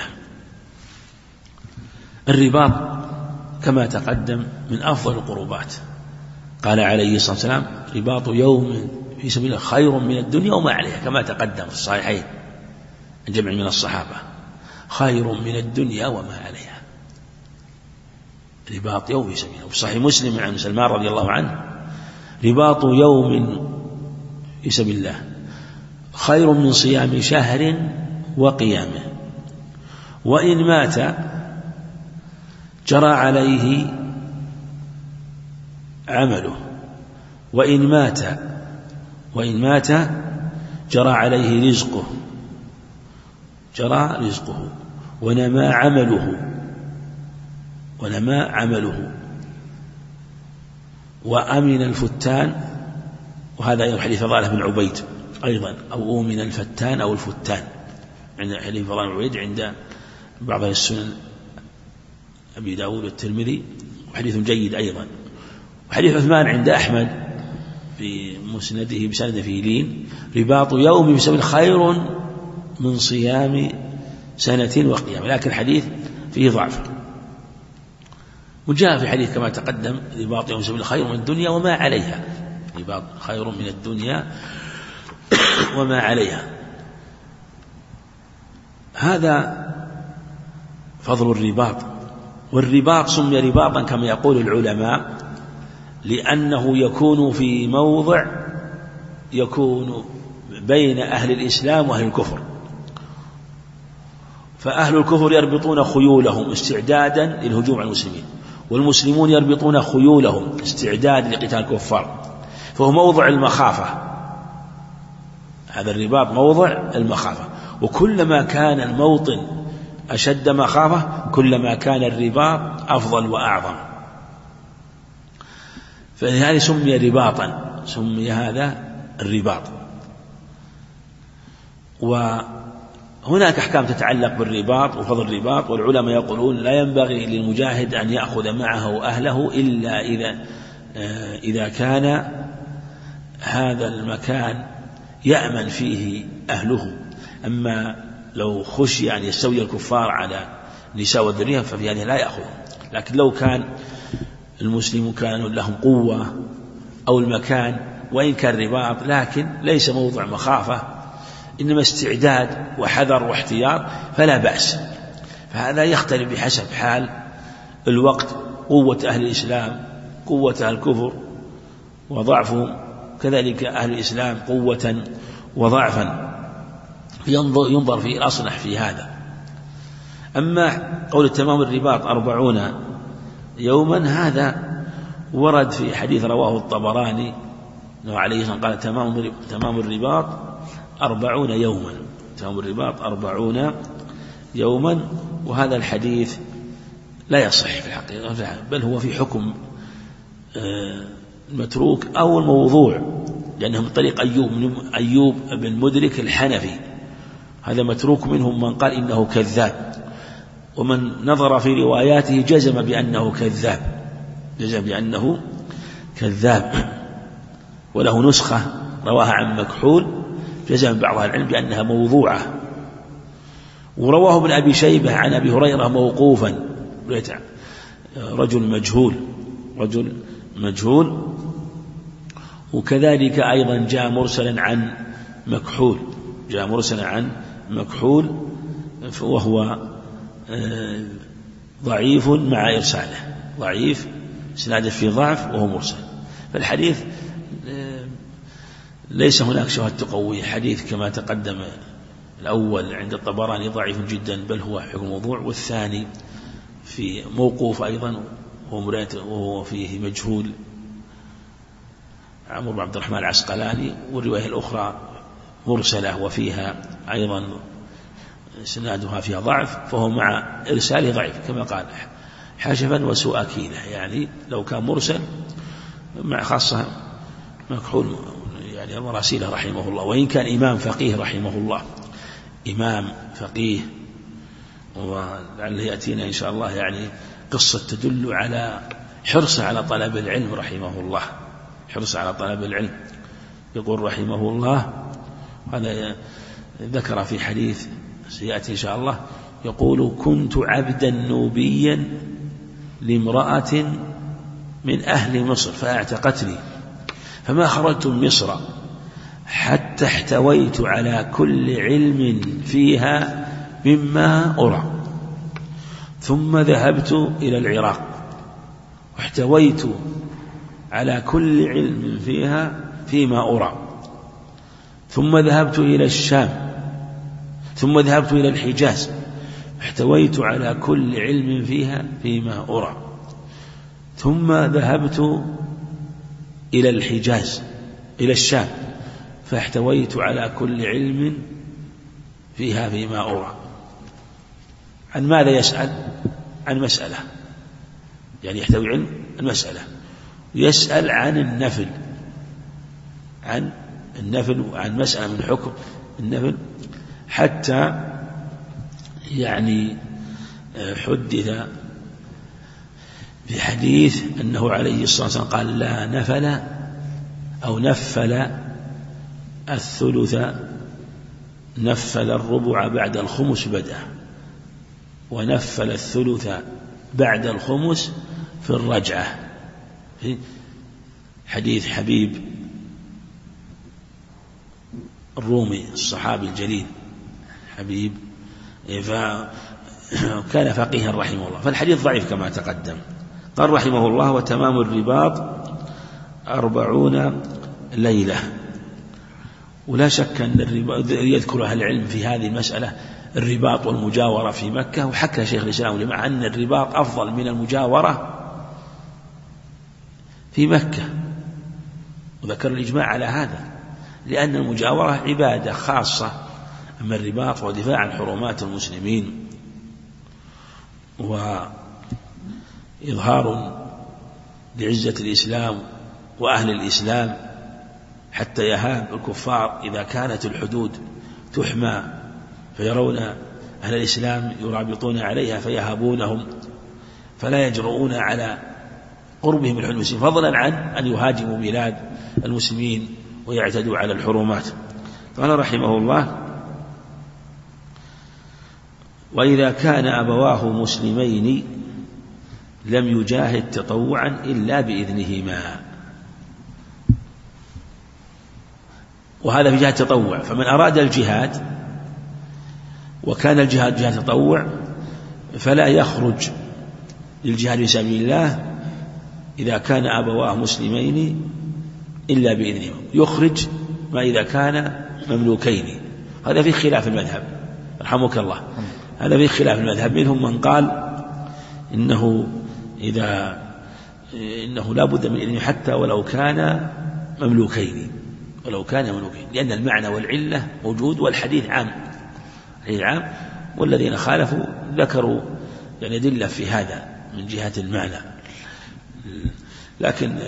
B: الرباط كما تقدم من أفضل القربات، قال عليه الصلاة والسلام: رباط يوم في سبيل الله خير من الدنيا وما عليها، كما تقدم في الصحيحين الجمع من الصحابة، خير من الدنيا وما عليها. رباط يوم في سبيل الله. وفي صحيح مسلم عن سلمان رضي الله عنه: رباط يوم في سبيل الله خير من صيام شهر وقيامه، وإن مات جرى عليه عمله، وإن مات جرى عليه رزقه ونمى عمله وأمن الفتان. وهذا حديث فضالة بن عبيد أيضا، أو أؤمن الفتان أو الفتان، عند حديث فضالة بن عبيد عند بعض السنن أبي داود والترمذي، وحديث جيد أيضا. وحديث عثمان عند أحمد في مسنده بسند فيه لين: رباط يوم بسبيل خير من صيام سنة وقيام، لكن الحديث فيه ضعف. وجاء في حديث كما تقدم: رباط يوم بسبيل خير من الدنيا وما عليها، رباط خير من الدنيا وما عليها. هذا فضل الرباط. والرباط سمي رباطا كما يقول العلماء لأنه يكون في موضع يكون بين أهل الإسلام وأهل الكفر، فأهل الكفر يربطون خيولهم استعدادا للهجوم على المسلمين، والمسلمون يربطون خيولهم استعداد لقتال الكفار، فهو موضع المخافة. هذا الرباط موضع المخافة، وكلما كان الموطن أشد مخافة كلما كان الرباط أفضل وأعظم، فلهذا سمي رباطا، سمي هذا الرباط. وهناك أحكام تتعلق بالرباط وفضل الرباط، والعلماء يقولون لا ينبغي للمجاهد أن يأخذ معه أهله إلا إذا كان هذا المكان يأمن فيه أهله. أما لو خشي أن يستولي الكفار على النساء والذرية ففي هذه لا يأخذ. لكن لو كان المسلمون كانوا لهم قوة أو المكان وإن كان رباط لكن ليس موضع مخافة إنما استعداد وحذر واحتياط فلا بأس. فهذا يختلف بحسب حال الوقت، قوة أهل الإسلام، قوة أهل الكفر وضعفهم، كذلك أهل الإسلام قوة وضعفا، ينظر في الأصلح في هذا. أما قول تمام الرباط 40 يوما هذا ورد في حديث رواه الطبراني أنه عليه الصلاة والسلام قال تمام الرباط 40 يوما، تمام الرباط 40 يوما. وهذا الحديث لا يصح في الحقيقة، بل هو في حكم المتروك أو الموضوع، لأنه من طريق أيوب بن مدرك الحنفي، هذا متروك. منهم من قال إنه كذاب، ومن نظر في رواياته جزم بأنه كذاب، وله نسخة رواها عن مكحول جزم بعض العلم بأنها موضوعة. ورواه ابن أبي شيبة عن أبي هريرة موقوفا، رجل مجهول. وكذلك أيضا جاء مرسلا عن مكحول، وهو ضعيف مع إرساله، ضعيف سناده في ضعف وهو مرسل. فالحديث ليس هناك شواهد تقوي حديث كما تقدم. الأول عند الطبراني ضعيف جدا بل هو حكم موضوع، والثاني في موقوف أيضا وهو فيه مجهول عمرو بن عبد الرحمن العسقلاني، والرواية الأخرى مرسلة وفيها أيضا سنادها فيها ضعف، فهو مع إرساله ضعيف كما قال حاشفا وسوء أكيلة. يعني لو كان مرسل مع خاصة مكحول يعني مراسيله رحمه الله، وإن كان إمام فقيه رحمه الله، إمام فقيه، ولعله يأتينا إن شاء الله يعني قصة تدل على حرصه على طلب العلم رحمه الله، حرص على طلب العلم. يقول رحمه الله، هذا ذكر في حديث سيأتي إن شاء الله، يقول: كنت عبدا نوبيا لامرأة من أهل مصر فاعتقتني، فما خرجت من مصر حتى احتويت على كل علم فيها مما أرى، ثم ذهبت إلى العراق احتويت على كل علم فيها فيما أرى، ثم ذهبت إلى الشام، ثم ذهبت إلى الحجاز، احتويت على كل علم فيها فيما أرى، ثم ذهبت إلى الحجاز إلى الشام فاحتويت على كل علم فيها فيما أرى. عن ماذا يسأل؟ عن مسألة، يعني يحتوي علم المسألة، يسأل عن النفل، عن النفل وعن مسألة من حكم النفل، حتى يعني حدث في حديث أنه عليه الصلاة والسلام قال: لا نفل أو نفل الثلث، نفل الربع بعد الخمس بدأ، ونفل الثلث بعد الخمس في الرجعة. في حديث حبيب الرومي الصحابي الجليل حبيب، فكان فقيها رحمه الله، فالحديث ضعيف كما تقدم. قال رحمه الله: وتمام الرباط 40 ليلة. ولا شك أن الرباط يذكر أهل العلم في هذه المسألة الرباط والمجاورة في مكة، وحكى شيخ الإسلام مع أن الرباط أفضل من المجاورة في مكة، وذكر الإجماع على هذا، لأن المجاورة عبادة خاصة، أما الرباط هو دفاع عن حرمات المسلمين وإظهار لعزة الإسلام وأهل الإسلام، حتى يهاب الكفار إذا كانت الحدود تحمى فيرون أهل الإسلام يرابطون عليها فيهابونهم، فلا يجرؤون على قربهم من حدود المسلمين، فضلا عن أن يهاجموا بلاد المسلمين ويعتدوا على الحرمات. قال رحمه الله: وإذا كان أبواه مسلمين لم يجاهد تطوعا إلا بإذنهما. وهذا في جهة التطوع، فمن أراد الجهاد وكان الجهاد جهاد تطوع فلا يخرج للجهاد في سبيل الله إذا كان أبواه مسلمين إلا بإذنهما، يخرج ما إذا كان مملوكين. هذا في خلاف المذهب رحمك الله، هذا في خلاف المذهب، منهم من قال إنه لا بد من إذنه حتى ولو كان مملوكين، لأن المعنى والعلة موجود والحديث عام، والذين خالفوا ذكروا يعني أدلة في هذا من جهة المعنى، لكن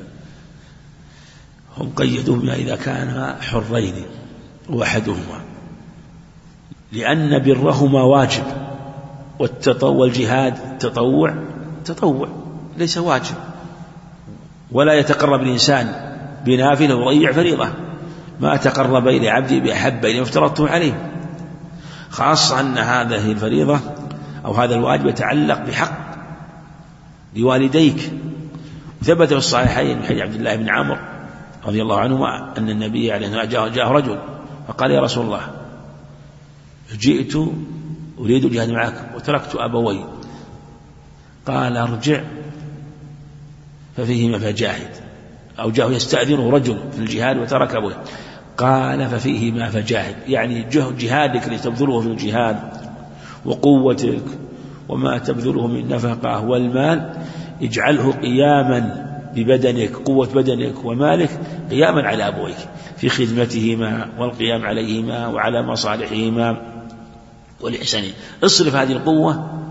B: هم قيدوا بما إذا كان حرين وأحدهما، لأن برهما واجب، والجهاد تطوع ليس واجب، ولا يتقرب الإنسان بنافلة ويضيع فريضة، ما تقرب إلى عبدي بأحب إليه افترضته عليه، خاصة أن هذه الفريضة أو هذا الواجب يتعلق بحق لوالديك. ثبت في الصحيحين من حديث عبد الله بن عمرو رضي الله عنهما أن النبي عليه الصلاة والسلام جاء رجل فقال: يا رسول الله، جئت أريد الجهاد معك وتركت أبوي. قال: ارجع ففيهما فجاهد. أو جاء يستأذنه رجل في الجهاد وترك أبوه، قال: ففيهما فجاهد، يعني جهادك اللي تبذله في الجهاد وقوتك وما تبذله من نفقة والمال اجعله قياما ببدنك، قوة بدنك ومالك قياما على أبويك في خدمتهما والقيام عليهما وعلى مصالحهما والإحسان. اصرف هذه القوة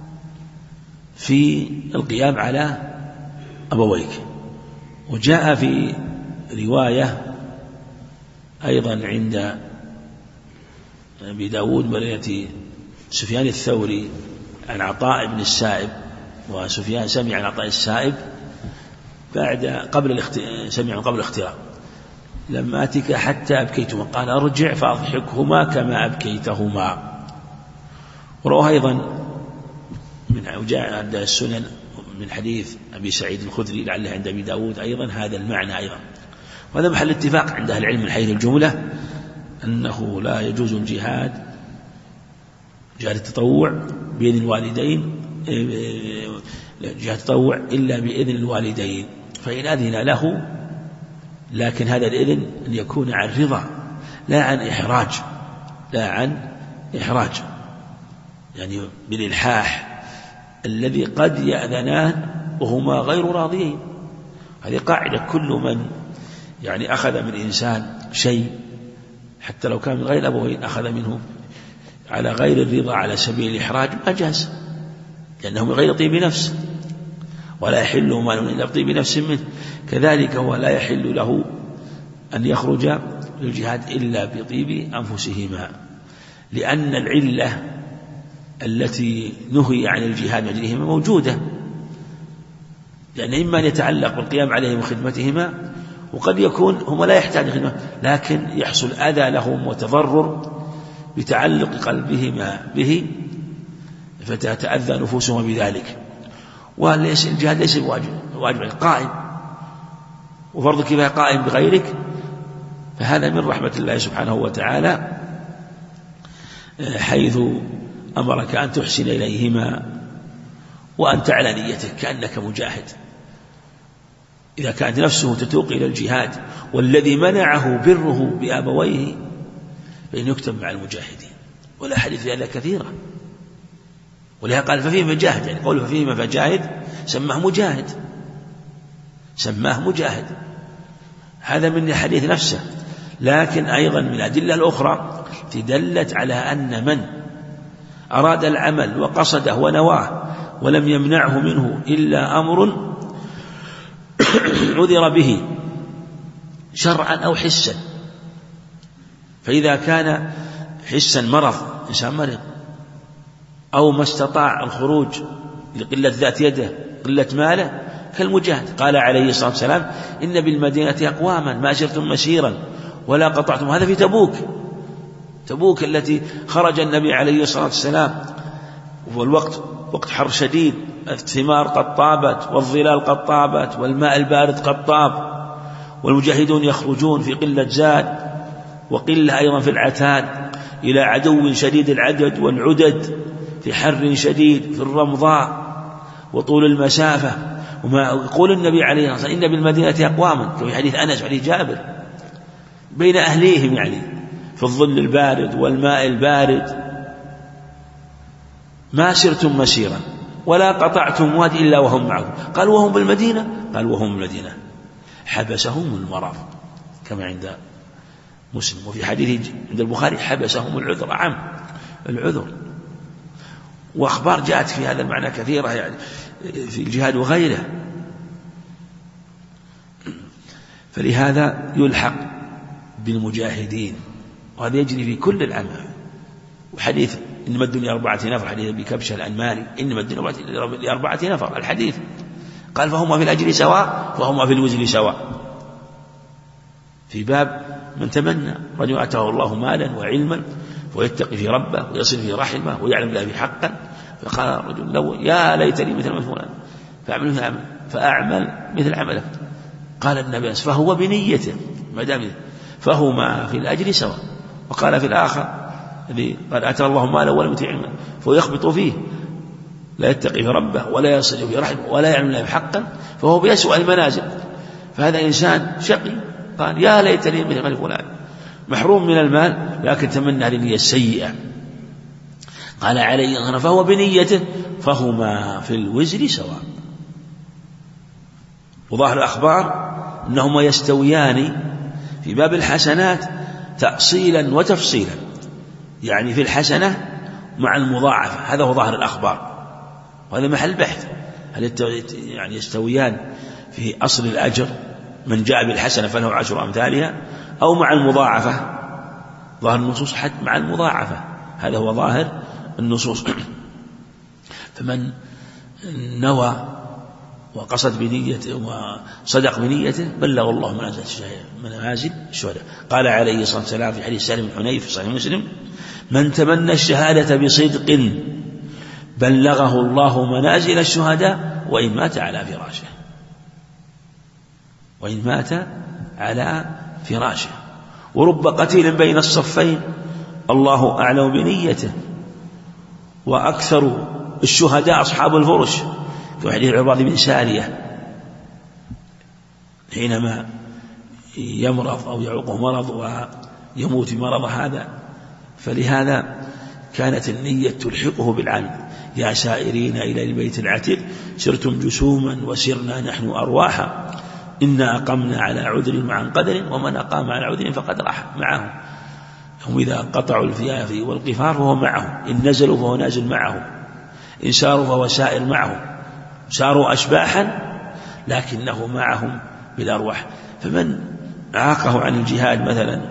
B: في القيام على أبويك. وجاء في رواية أيضا عند أبي داود برواية سفيان الثوري عن عطاء بن السائب، وسفيان سمع عن عطاء السائب سمع قبل الاختراق: لم آتك حتى أبكيتهما، قال: ارجع فأضحكهما كما أبكيتهما. ورواه أيضا وجاء عند السنن من حديث أبي سعيد الخدري لعله عند أبي داود أيضا هذا المعنى أيضا. وهذا محل اتفاق عند أهل العلم من حيث الجملة أنه لا يجوز جهاد التطوع بين الوالدين جهاد التطوع إلا بإذن الوالدين، فإن أذن له، لكن هذا الإذن أن يكون عن رضا لا عن إحراج، يعني بالإلحاح الذي قد يأذنان وهما غير راضيين. هذه قاعدة، كل من يعني أخذ من إنسان شيء حتى لو كان من غير أبوين أخذ منه على غير الرضا على سبيل الإحراج ما جاز، لأنه من غير طيب نفس، ولا يحل مال إلا بطيب نفس منه. كذلك هو لا يحل له أن يخرج للجهاد إلا بطيب أنفسهما، لأن العلة التي نهي عن الجهاد من أجلهما موجودة، لأن إما أن يتعلق بالقيام عليهم وخدمتهما، وقد يكون هم لا يحتاج خدمة لكن يحصل أذى لهم وتضرر بتعلق قلبهما به فتتأذى نفوسهم بذلك. والجهاد ليس واجب قائم، وفرض كفاية قائم بغيرك، فهذا من رحمة الله سبحانه وتعالى، حيث أمرك أن تحسن إليهما وأن تعلى نيتك كأنك مجاهد. إذا كانت نفسه تتوق إلى الجهاد والذي منعه بره بأبويه فإن يكتب مع المجاهدين، والأحاديث في هذا كثيرة، ولهذا قال ففيهما فجاهد، يعني قوله ففيهما فجاهد سماه مجاهد، هذا من الحديث نفسه. لكن أيضا من الأدلة الأخرى تدلت على أن من أراد العمل وقصده ونواه ولم يمنعه منه إلا أمر عذر به شرعا أو حسا، فإذا كان حسا مرض، إنسان مرض أو ما استطاع الخروج لقلة ذات يده قلة ماله كالمجاهد، قال عليه الصلاة والسلام إن بالمدينة أقواما ما سرتم مسيرا ولا قطعتم، هذا في تبوك التي خرج النبي عليه الصلاة والسلام والوقت وقت حر شديد، الثمار قد طابت والظلال قد طابت والماء البارد قد طاب، والمجاهدون يخرجون في قلة زاد وقلة أيضا في العتاد إلى عدو شديد العدد والعدد في حر شديد في الرمضاء وطول المسافة. وما يقول النبي عليه الصلاة والسلام إن بالمدينة أقواما، كما في حديث أنس وحديث جابر، بين أهليهم يعني في الظل البارد والماء البارد، ما سرتم مسيرا ولا قطعتم واد إلا وهم معكم، قال وهم بالمدينة، قال وهم بالمدينة حبسهم المرض كما عند مسلم، وفي حديث عند البخاري حبسهم العذر، عام العذر. وأخبار جاءت في هذا المعنى كثيرة يعني في الجهاد وغيره، فلهذا يلحق بالمجاهدين، وهذا يجري في كل العمل. وحديث إنما الدنيا 4 نفر، حديث أبي كبشة الأنماري، إنما الدنيا 4 نفر الحديث، قال فهما في الأجر سواء فهما في الوزر سواء. في باب من تمنى رجل آتاه الله مالا وعلما ويتقي في ربه ويصل في رحمه ويعلم الله في حقا، فقال الرجل لو يا ليتني مثل ما فلان فأعمل مثل عمله، قال النبي فهو بنيته ما دام فهما في الأجر سواء. وقال في الآخر الذي قال آتاه الله مالا ولم يؤته علما فيخبط فيه لا يتقي في ربه ولا يصل في رحمه ولا يعلم الله في حقا فهو بأسوأ المنازل، فهذا إنسان شقي قال يا ليتني مثل فلان، محروم من المال لكن تمنى هذه النية السيئة. قال عليه فهو بنيته فهما في الوزر سواء. وظاهر الأخبار أنهما يستويان في باب الحسنات تأصيلا وتفصيلا، يعني في الحسنة مع المضاعفة، هذا هو ظاهر الأخبار، وهذا محل بحث، هل يعني يستويان في أصل الأجر من جاء بالحسنة فله 10 أمثالها، أو مع المضاعفة، ظاهر النصوص حتى مع المضاعفة، هذا هو ظاهر النصوص. فمن نوى وقصد بنيته وصدق بنيته بلغ الله منازل الشهداء. قال عليه الصلاة والسلام في حديث سالم بن حنيف في صحيح مسلم من تمنى الشهادة بصدق بلغه الله منازل الشهداء وإن مات على فراشه، وإن مات على فراشه. ورب قتيل بين الصفين الله أعلم بنيته، وأكثر الشهداء أصحاب الفرش في حديث عرباض بن سارية حينما يمرض أو يعوقه مرض ويموت بمرض هذا، فلهذا كانت النية تلحقه بالعمل: يا سائرين إلى البيت العتيق سرتم جسوما وسرنا نحن أرواحا، إنا أقمنا على عذر مع قدر، ومن أقام على عذر فقد راح معهم. هم إذا قطعوا الفيافي والقفار فهو معهم، إن نزلوا فهو نازل معهم، إن ساروا فهو سائر معهم، ساروا أشباحا لكنه معهم بالأرواح. فمن عاقه عن الجهاد مثلا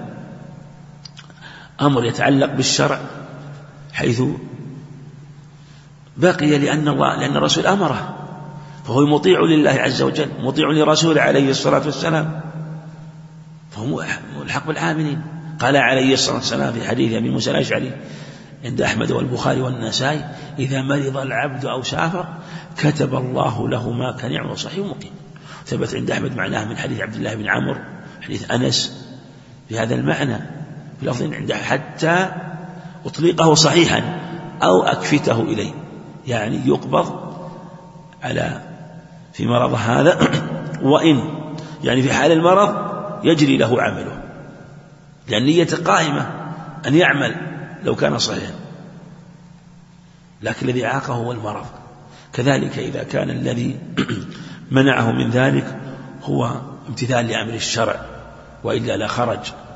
B: أمر يتعلق بالشرع حيث بقي لأن الرسول أمره، فهو مطيع لله عز وجل، مطيع لرسوله عليه الصلاة والسلام، فهو ملحق بالعاملين. قال عليه الصلاة والسلام في حديث أبي موسى الأشعري عند أحمد والبخاري والنسائي: إذا مرض العبد أو سافر كتب الله له ما كان يعمل صحيح مقيم. ثبت عند أحمد معناه من حديث عبد الله بن عمرو، حديث أنس بهذا المعنى، في لفظ عنده: حتى أطلقه صحيحا أو أكفته إليه، يعني يقبض في مرض هذا، وإن يعني في حال المرض يجري له عمله، لأن نية قائمة أن يعمل لو كان صحيحا، لكن الذي عاقه هو المرض. كذلك إذا كان الذي منعه من ذلك هو امتثال لأمر الشرع وإلا لا خرج.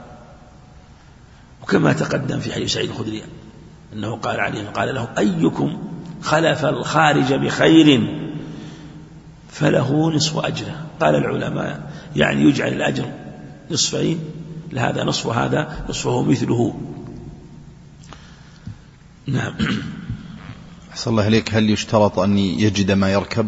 B: وكما تقدم في حديث سعيد الخدري أنه قال له: أيكم خلف الخارج بخير فله نصف أجره. قال العلماء يعني يجعل الأجر نصفين، لهذا نصف هذا نصفه مثله. نعم.
A: أحسن الله إليك، هل يشترط أن يجد ما يركب؟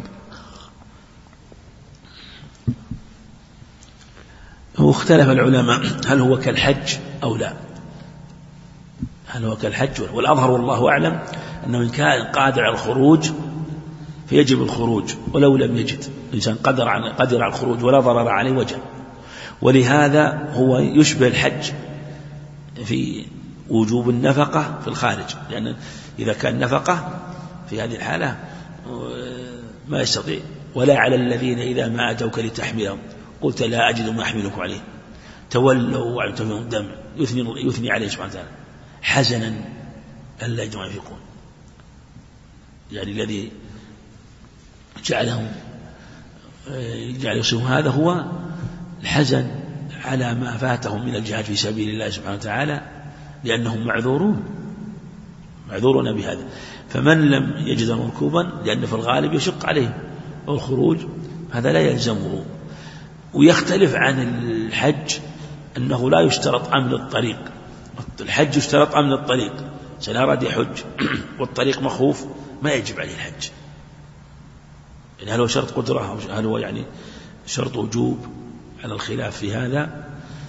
B: واختلف العلماء هل هو كالحج أو لا، هل هو كالحج، والأظهر والله أعلم أنه إن كان قادر على الخروج فيجب الخروج، ولو لم يجد الإنسان قدر على الخروج ولا ضرر عليه وجه. ولهذا هو يشبه الحج في وجوب النفقة في الخارج، لأن إذا كان نفقة في هذه الحالة ما يستطيع. ولا على الذين إذا ما أتوك لتحملهم قلت لا أجد ما أحملكم عليه تولوا وأعتموا الدم، يثني عليه سبحانه وتعالى حزنا ألا يجدوا ما ينفقون، يعني الذي جعل يصيبهم هذا هو الحزن على ما فاتهم من الجهاد في سبيل الله سبحانه وتعالى، لأنهم معذورون بهذا. فمن لم يجد مركوبا، لأن في الغالب يشق عليه الخروج، هذا لا يلزمه. ويختلف عن الحج أنه لا يشترط أمن الطريق. الحج يشترط أمن الطريق، سنراد يحج والطريق مخوف ما يجب عليه الحج. يعني هل هو شرط قدرة أو هل هو يعني شرط وجوب؟ على الخلاف في هذا،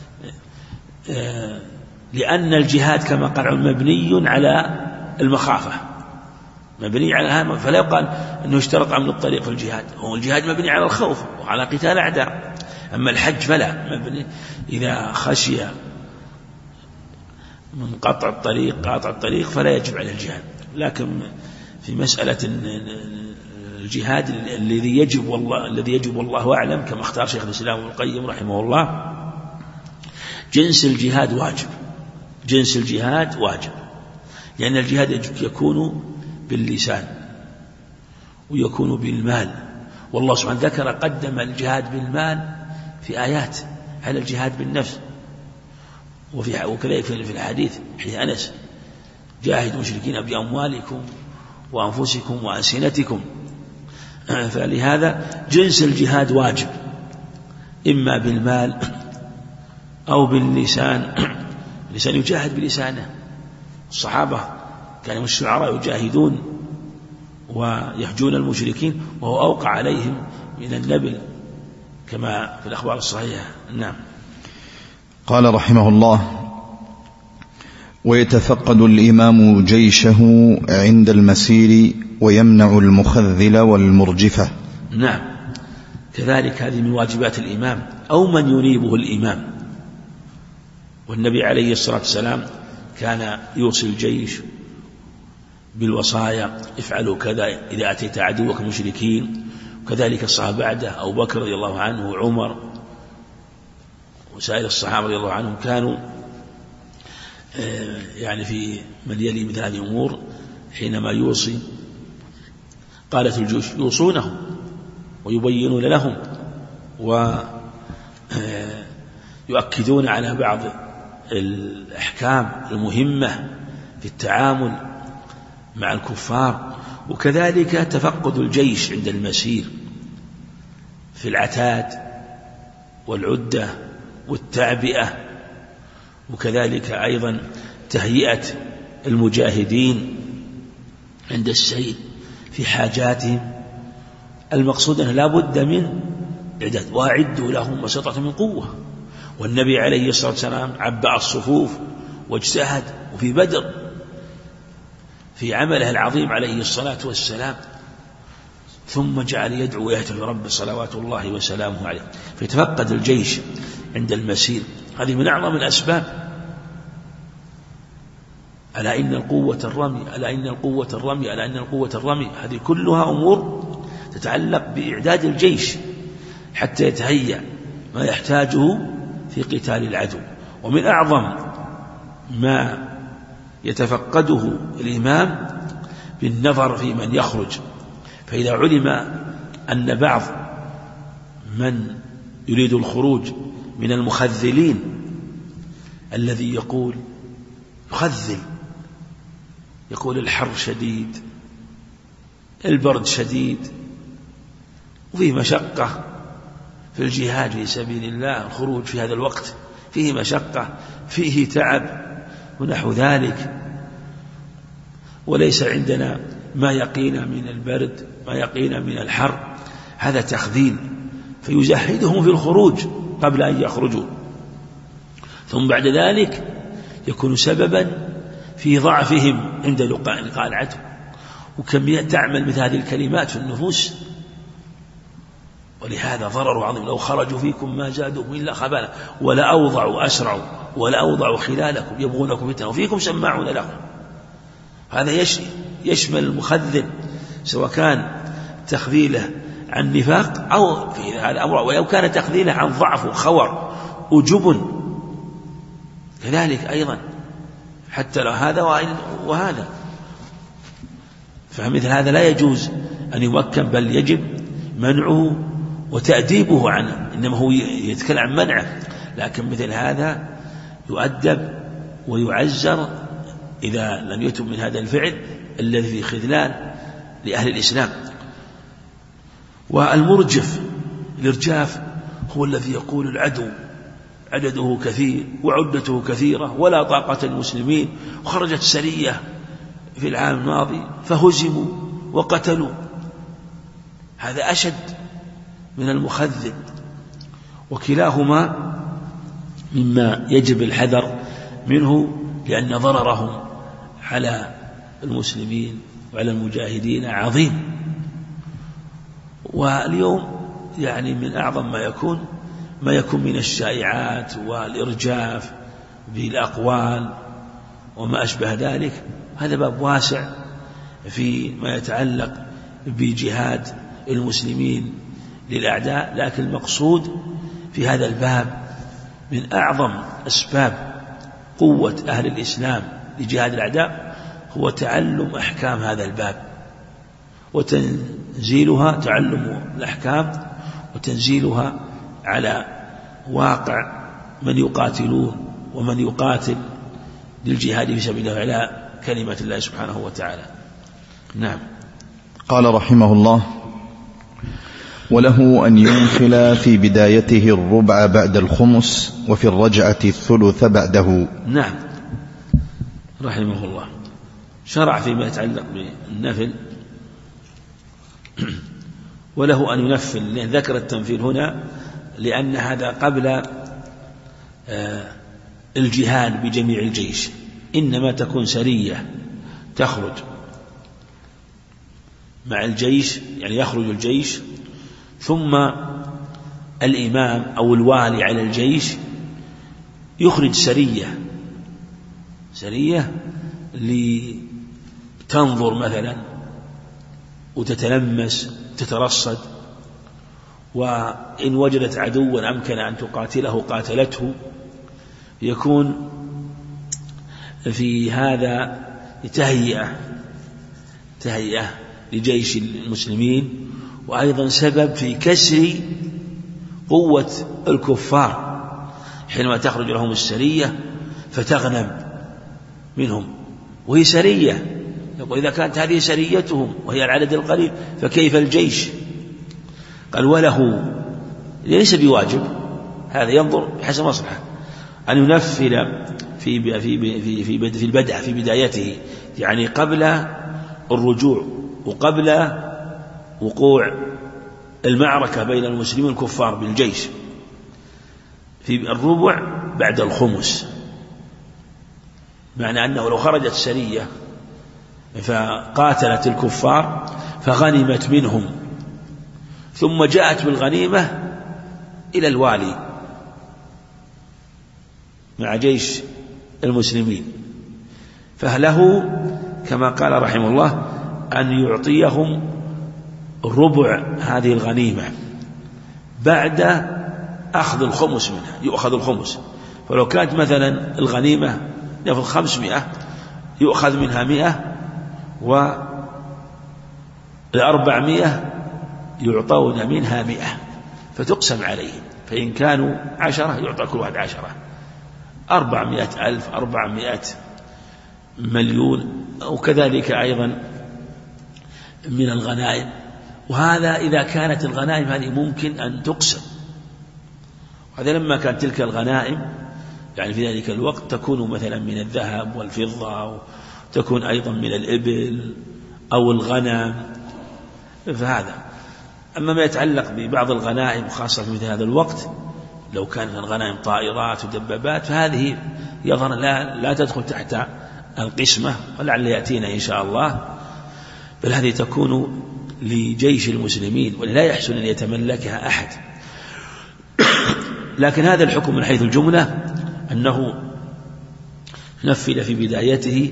B: لأن الجهاد كما قال مبني على المخافة، مبني على هذا، فلا يقال أنه اشترط أمن الطريق في الجهاد. هو الجهاد مبني على الخوف وعلى قتال أعداء، أما الحج فلا، مبني إذا خشي من قاطع الطريق فلا يجب عليه الجهاد. لكن في مسألة الجهاد الذي يجب والله أعلم كما اختار شيخ الإسلام ابن القيم رحمه الله، جنس الجهاد واجب، لأن الجهاد يكون باللسان ويكون بالمال، والله سبحانه ذكر قدم الجهاد بالمال في آيات على الجهاد بالنفس، وكذلك في الحديث حديث أنس: جاهدوا المشركين بأموالكم وأنفسكم وألسنتكم. فلهذا جنس الجهاد واجب، إما بالمال أو باللسان. اللسان يجاهد بلسانه، الصحابة كانوا الشعراء يجاهدون ويهجون المشركين وهو أوقع عليهم من النبل كما في الأخبار الصحيحة. نعم.
A: قال رحمه الله: ويتفقد الإمام جيشه عند المسير ويمنع المخذل والمرجفة.
B: نعم، كذلك هذه من واجبات الإمام أو من ينيبه الإمام. والنبي عليه الصلاة والسلام كان يوصي الجيش بالوصايا: افعلوا كذا إذا أتيت عدوك مشركين، كذلك الصحابة بعده أبو بكر رضي الله عنه وعمر وسائر الصحابة رضي الله عنهم كانوا يعني في من يلي مثل هذه الأمور حينما يوصي قالت الجيوش يوصونهم ويبينون لهم ويؤكدون على بعض الأحكام المهمة في التعامل مع الكفار. وكذلك تفقد الجيش عند المسير في العتاد والعدة والتعبئة، وكذلك أيضا تهيئة المجاهدين عند السير في حاجاتهم. المقصود أنه لا بد من إعداد، وأعدوا لهم ما استطعتم من قوة. والنبي عليه الصلاة والسلام عبأ الصفوف واجتهد، وفي بدر في عمله العظيم عليه الصلاة والسلام، ثم جعل يدعو ويهتف رب صلوات الله وسلامه عليه. فيتفقد الجيش عند المسير، هذه من أعظم الأسباب. ألا إن القوة الرمي، ألا إن القوة الرمي، ألا إن القوة الرمي. هذه كلها أمور تتعلق بإعداد الجيش حتى يتهيأ ما يحتاجه في قتال العدو. ومن أعظم ما يتفقده الإمام بالنظر في من يخرج، فإذا علم أن بعض من يريد الخروج من المخذلين، الذي يقول يخذل، يقول الحر شديد، البرد شديد، وفيه مشقة في الجهاد في سبيل الله، الخروج في هذا الوقت فيه مشقة، فيه تعب ونحو ذلك، وليس عندنا ما يقينا من البرد، ما يقينا من الحر، هذا تخذيل، فيزهدهم في الخروج قبل أن يخرجوا، ثم بعد ذلك يكون سببا في ضعفهم عند لقاء العدو. وكم تعمل مثل هذه الكلمات في النفوس، ولهذا ضرر عظيم. لو خرجوا فيكم ما زادوكم إلا خبالا ولا أوضعوا أسرعوا ولا أوضعوا خلالكم يبغونكم فتنة وفيكم سماعون لهم. هذا يشمل المخذل، سواء كان تخذيله عن نفاق أو في هذا الأمر، ولو كان تخذيله عن ضعف وخور وجبن كذلك أيضا، حتى لو هذا وهذا. فمثل هذا لا يجوز أن يمكن، بل يجب منعه وتأديبه عنه، إنما هو يتكلم عن منعه، لكن مثل هذا يؤدب ويعزر إذا لم يتب من هذا الفعل الذي في خذلان لأهل الإسلام. والمرجف، الإرجاف هو الذي يقول العدو عدده كثير وعدته كثيرة ولا طاقة للمسلمين، وخرجت سرية في العام الماضي فهزموا وقتلوا، هذا أشد من المخذل، وكلاهما مما يجب الحذر منه، لأن ضررهم على المسلمين وعلى المجاهدين عظيم. واليوم يعني من أعظم ما يكون من الشائعات والإرجاف بالأقوال وما أشبه ذلك. هذا باب واسع في ما يتعلق بجهاد المسلمين للأعداء، لكن المقصود في هذا الباب من أعظم أسباب قوة أهل الإسلام لجهاد الأعداء هو تعلم أحكام هذا الباب وتنزيلها، تعلم الأحكام وتنزيلها على واقع من يقاتلون ومن يقاتل للجهاد في سبيل الله على كلمة الله سبحانه وتعالى. نعم.
A: قال رحمه الله: وله أن ينخل في بدايته الربع بعد الخمس، وفي الرجعة الثلث بعده.
B: نعم، رحمه الله شرع فيما يتعلق بالنفل، وله أن ينفل، لأن ذكر التنفيل هنا لأن هذا قبل الجهاد بجميع الجيش، إنما تكون سرية تخرج مع الجيش، يعني يخرج الجيش ثم الإمام أو الوالي على الجيش يخرج سرية لتنظر مثلا وتتلمس تترصد وإن وجدت عدوا أمكن أن تقاتله قاتلته، يكون في هذا تهيئة لجيش المسلمين، وأيضا سبب في كسر قوة الكفار حينما تخرج لهم السرية فتغنم منهم، وهي سرية. يقول إذا كانت هذه سريتهم وهي العدد القليل فكيف الجيش؟ قال وله، ليس بواجب، هذا ينظر بحسب مصلحة أن ينفذ في البدء في بدايته، يعني قبل الرجوع وقبل وقوع المعركة بين المسلمين الكفار بالجيش، في الربع بعد الخمس، معنى أنه لو خرجت سرية فقاتلت الكفار فغنمت منهم ثم جاءت بالغنيمة إلى الوالي مع جيش المسلمين، فله كما قال رحمه الله أن يعطيهم ربع هذه الغنيمة بعد أخذ الخمس منها، يؤخذ الخمس. فلو كانت مثلا الغنيمة يأخذ 500 يؤخذ منها 100، و400 يعطون منها 100 فتقسم عليهم، فإن كانوا 10 يعطى كل واحد 10، 400,000 400 مليون، وكذلك أيضا من الغنائم. وهذا إذا كانت الغنائم هذه ممكن أن تقسم، وهذا لما كانت تلك الغنائم يعني في ذلك الوقت تكون مثلا من الذهب والفضة، وتكون أيضا من الإبل أو الغنم، فهذا. أما ما يتعلق ببعض الغنائم خاصة في مثل هذا الوقت، لو كانت الغنائم طائرات ودبابات فهذه يظهر لا تدخل تحت القسمة، ولعل يأتينا إن شاء الله، بل هذه تكون لجيش المسلمين ولا يحسن أن يتملكها أحد. لكن هذا الحكم من حيث الجملة أنه نفذ في بدايته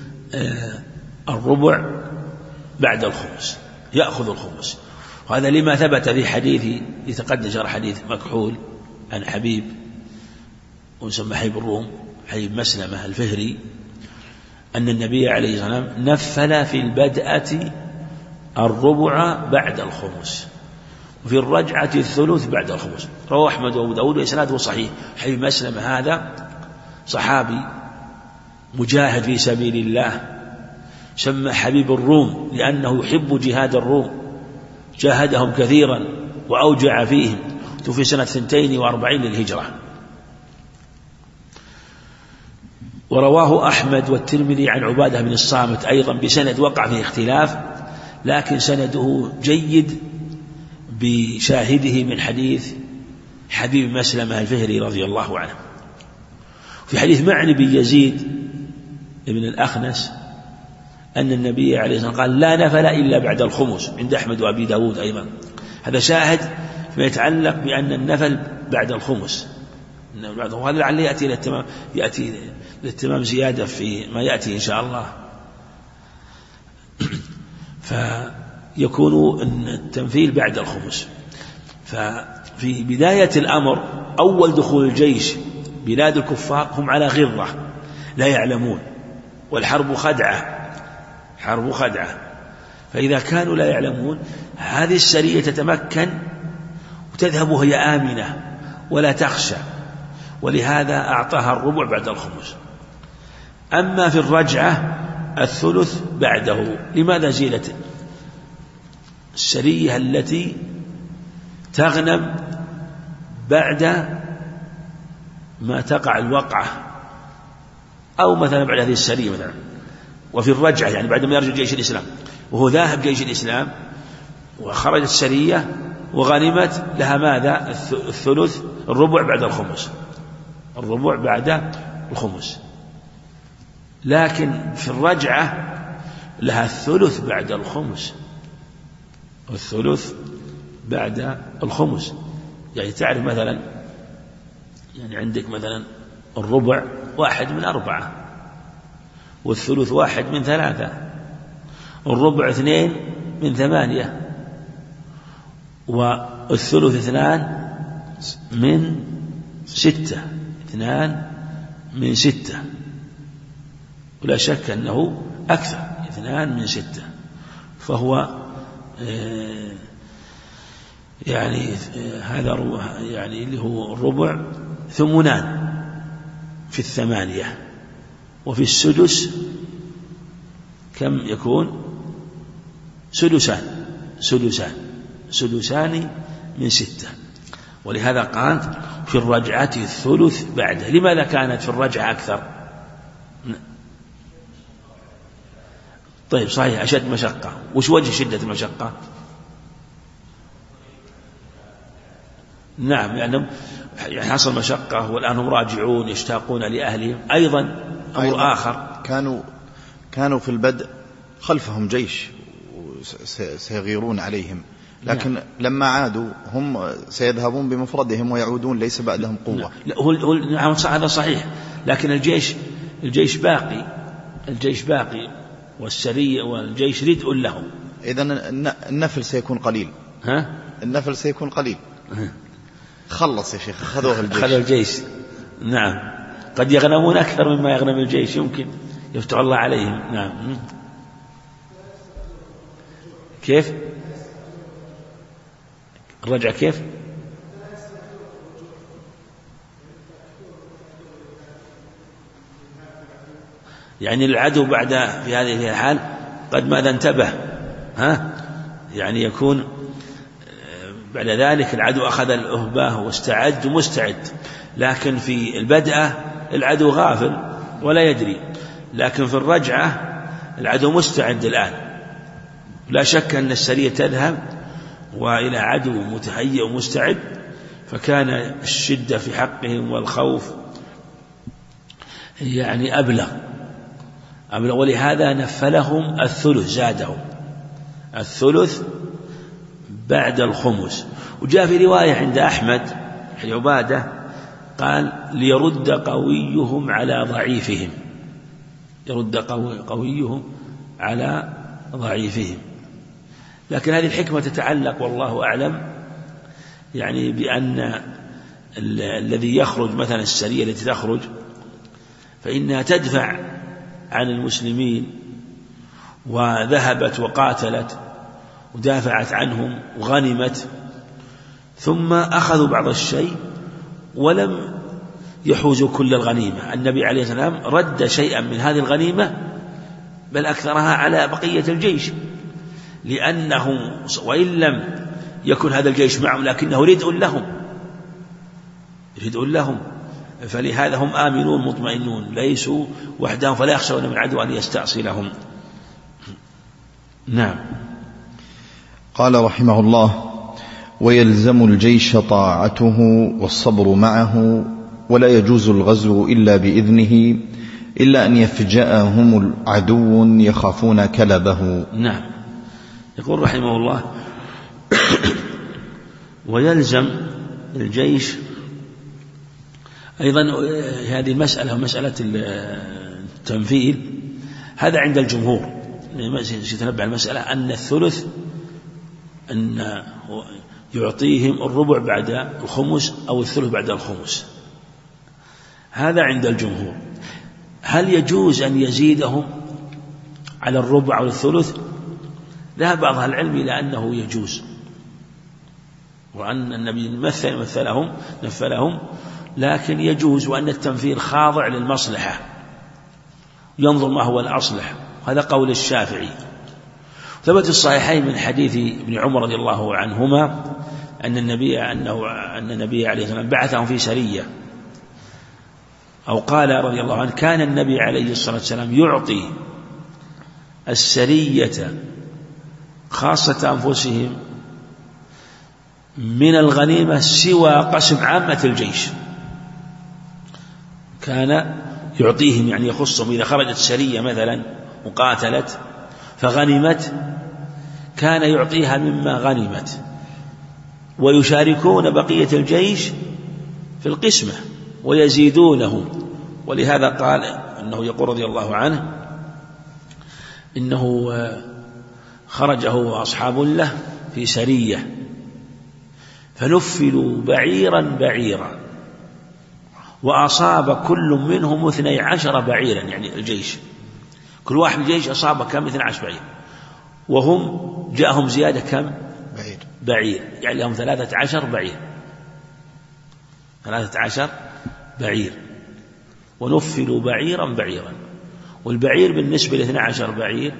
B: الربع بعد الخمس، يأخذ الخمس. وهذا لما ثبت في حديث يتقدم جرى حديث مكحول عن حبيب ويسمى حبيب الروم، حبيب مسلمة الفهري، أن النبي عليه الصلاة والسلام نفل في البدءة الربع بعد الخمس، وفي الرجعة الثلث بعد الخمس. رواه أحمد وأبو داود وإسناده صحيح. حبيب مسلمة هذا صحابي مجاهد في سبيل الله، سمى حبيب الروم لأنه يحب جهاد الروم، جاهدهم كثيرا وأوجع فيهم، توفي سنة 42 للهجرة. ورواه أحمد والترمذي عن عبادة بن الصامت أيضا بسند وقع فيه اختلاف، لكن سنده جيد بشاهده من حديث حبيب مسلمة الفهري رضي الله عنه. في حديث معن بن يزيد ابن الأخنس أن النبي عليه الصلاة والسلام قال لا نفل إلا بعد الخمس، عند أحمد وأبي داود أيضا. هذا شاهد فيما يتعلق بأن النفل بعد الخمس، وهذا لعل يأتي للتمام زيادة في ما يأتي إن شاء الله. فيكون التنفيل بعد الخمس. ففي بداية الأمر أول دخول الجيش بلاد الكفار هم على غرة لا يعلمون، والحرب خدعة، حرب خدعة. فإذا كانوا لا يعلمون هذه السرية تتمكن وتذهب وهي آمنة ولا تخشى، ولهذا أعطاها الربع بعد الخمس. أما في الرجعة الثلث بعده. لماذا زيلت السرية التي تغنم بعد ما تقع الوقعة، أو مثلا بعد هذه السرية مثلا، وفي الرجعة يعني بعد ما يرجع جيش الإسلام، وهو ذاهب جيش الإسلام وخرجت السرية وغنمت لها ماذا؟ الثلث، الربع بعد الخمس، الربع بعد الخمس. لكن في الرجعة لها الثلث بعد الخمس، الثلث بعد الخمس. يعني تعرف مثلا، يعني عندك مثلا الربع 1 من 4، والثلث 1 من 3، الربع 2 من 8، الثلث 2 من 6، 2 من 6، ولا شك أنه أكثر، 2 من 6، فهو يعني هذا يعني اللي هو الربع 8 في 8، وفي السدس كم يكون؟ سدسان من 6. ولهذا قالت في الرجعة الثلث بعده. لماذا كانت في الرجعة أكثر؟ طيب صحيح، أشد مشقة. وش وجه شدة المشقة؟ نعم، يعني حصل مشقة، والآن هم راجعون يشتاقون لأهلهم. أيضا أمر آخر،
A: كانوا في البدء خلفهم جيش سيغيرون عليهم، لكن لما عادوا هم سيذهبون بمفردهم ويعودون، ليس بعدهم قوة.
B: نعم هذا صحيح، لكن الجيش باقي والسرية والجيش ردء لهم.
A: إذن النفل سيكون قليل. النفل سيكون قليل. خلص يا شيخ، خذوه
B: الجيش. نعم، قد يغنمون أكثر مما يغنم الجيش، يمكن يفتح الله عليهم. نعم. كيف الرجع؟ كيف يعني العدو بعد في هذه الحال قد ماذا انتبه، يعني يكون بعد ذلك العدو أخذ الأهبة واستعد ومستعد، لكن في البدء العدو غافل ولا يدري، لكن في الرجعة العدو مستعد الآن. لا شك أن السرية تذهب وإلى عدو متهيئ ومستعد، فكان الشدة في حقهم والخوف يعني أبلغ، ولهذا نفلهم الثلث، زادهم الثلث بعد الخمس. وجاء في رواية عند أحمد عبادة قال ليرد قويهم على ضعيفهم، يرد قويهم على ضعيفهم. لكن هذه الحكمة تتعلق والله أعلم يعني بأن الذي يخرج مثلا السرية التي تخرج فإنها تدفع عن المسلمين، وذهبت وقاتلت ودافعت عنهم وغنمت، ثم أخذوا بعض الشيء ولم يحوزوا كل الغنيمة. النبي عليه السلام رد شيئا من هذه الغنيمة بل أكثرها على بقية الجيش، لأنه وإن لم يكن هذا الجيش معهم لكنه ردء لهم، فلهذا هم آمنون مطمئنون، ليسوا وحدهم، فلا يخشون من عدو أن يستأصلهم. نعم.
A: قال رحمه الله: ويلزم الجيش طاعته والصبر معه، ولا يجوز الغزو إلا بإذنه، إلا أن يفجأهم عدو يخافون كلبه.
B: نعم. يقول رحمه الله: ويلزم الجيش أيضا هذه المسألة، مسألة التنفيذ، هذا عند الجمهور. سيتنبه المسألة أن الثلث أن يعطيهم الربع بعد الخمس أو الثلث بعد الخمس، هذا عند الجمهور. هل يجوز أن يزيدهم على الربع أو الثلث؟ ذهب بعض أهل العلم إلى أنه يجوز، وأن النبي نفلهم، لكن يجوز، وأن التنفيذ خاضع للمصلحة، ينظر ما هو الأصلح. هذا قول الشافعي. ثبت الصحيحين من حديث ابن عمر رضي الله عنهما أن النبي عليه الصلاة والسلام بعثهم في سرية، أو قال رضي الله عنه: كان النبي عليه الصلاة والسلام يعطي السرية خاصة أنفسهم من الغنيمة سوى قسم عامة الجيش، كان يعطيهم يعني يخصهم. إذا خرجت سرية مثلا وقاتلت فغنمت كان يعطيها مما غنمت، ويشاركون بقية الجيش في القسمة ويزيدونه. ولهذا قال أنه يقول رضي الله عنه إنه خرج هو وأصحاب له في سرية فنفلوا بعيرا بعيرا، وأصاب كل منهم 12 بعيرا، يعني الجيش كل واحد من الجيش أصاب كم 12 بعير، وهم جاءهم زيادة كم بعير، يعني لهم 13 بعير، 13 بعير. ونفلوا بعيرا بعيرا، والبعير بالنسبة ل 12 بعير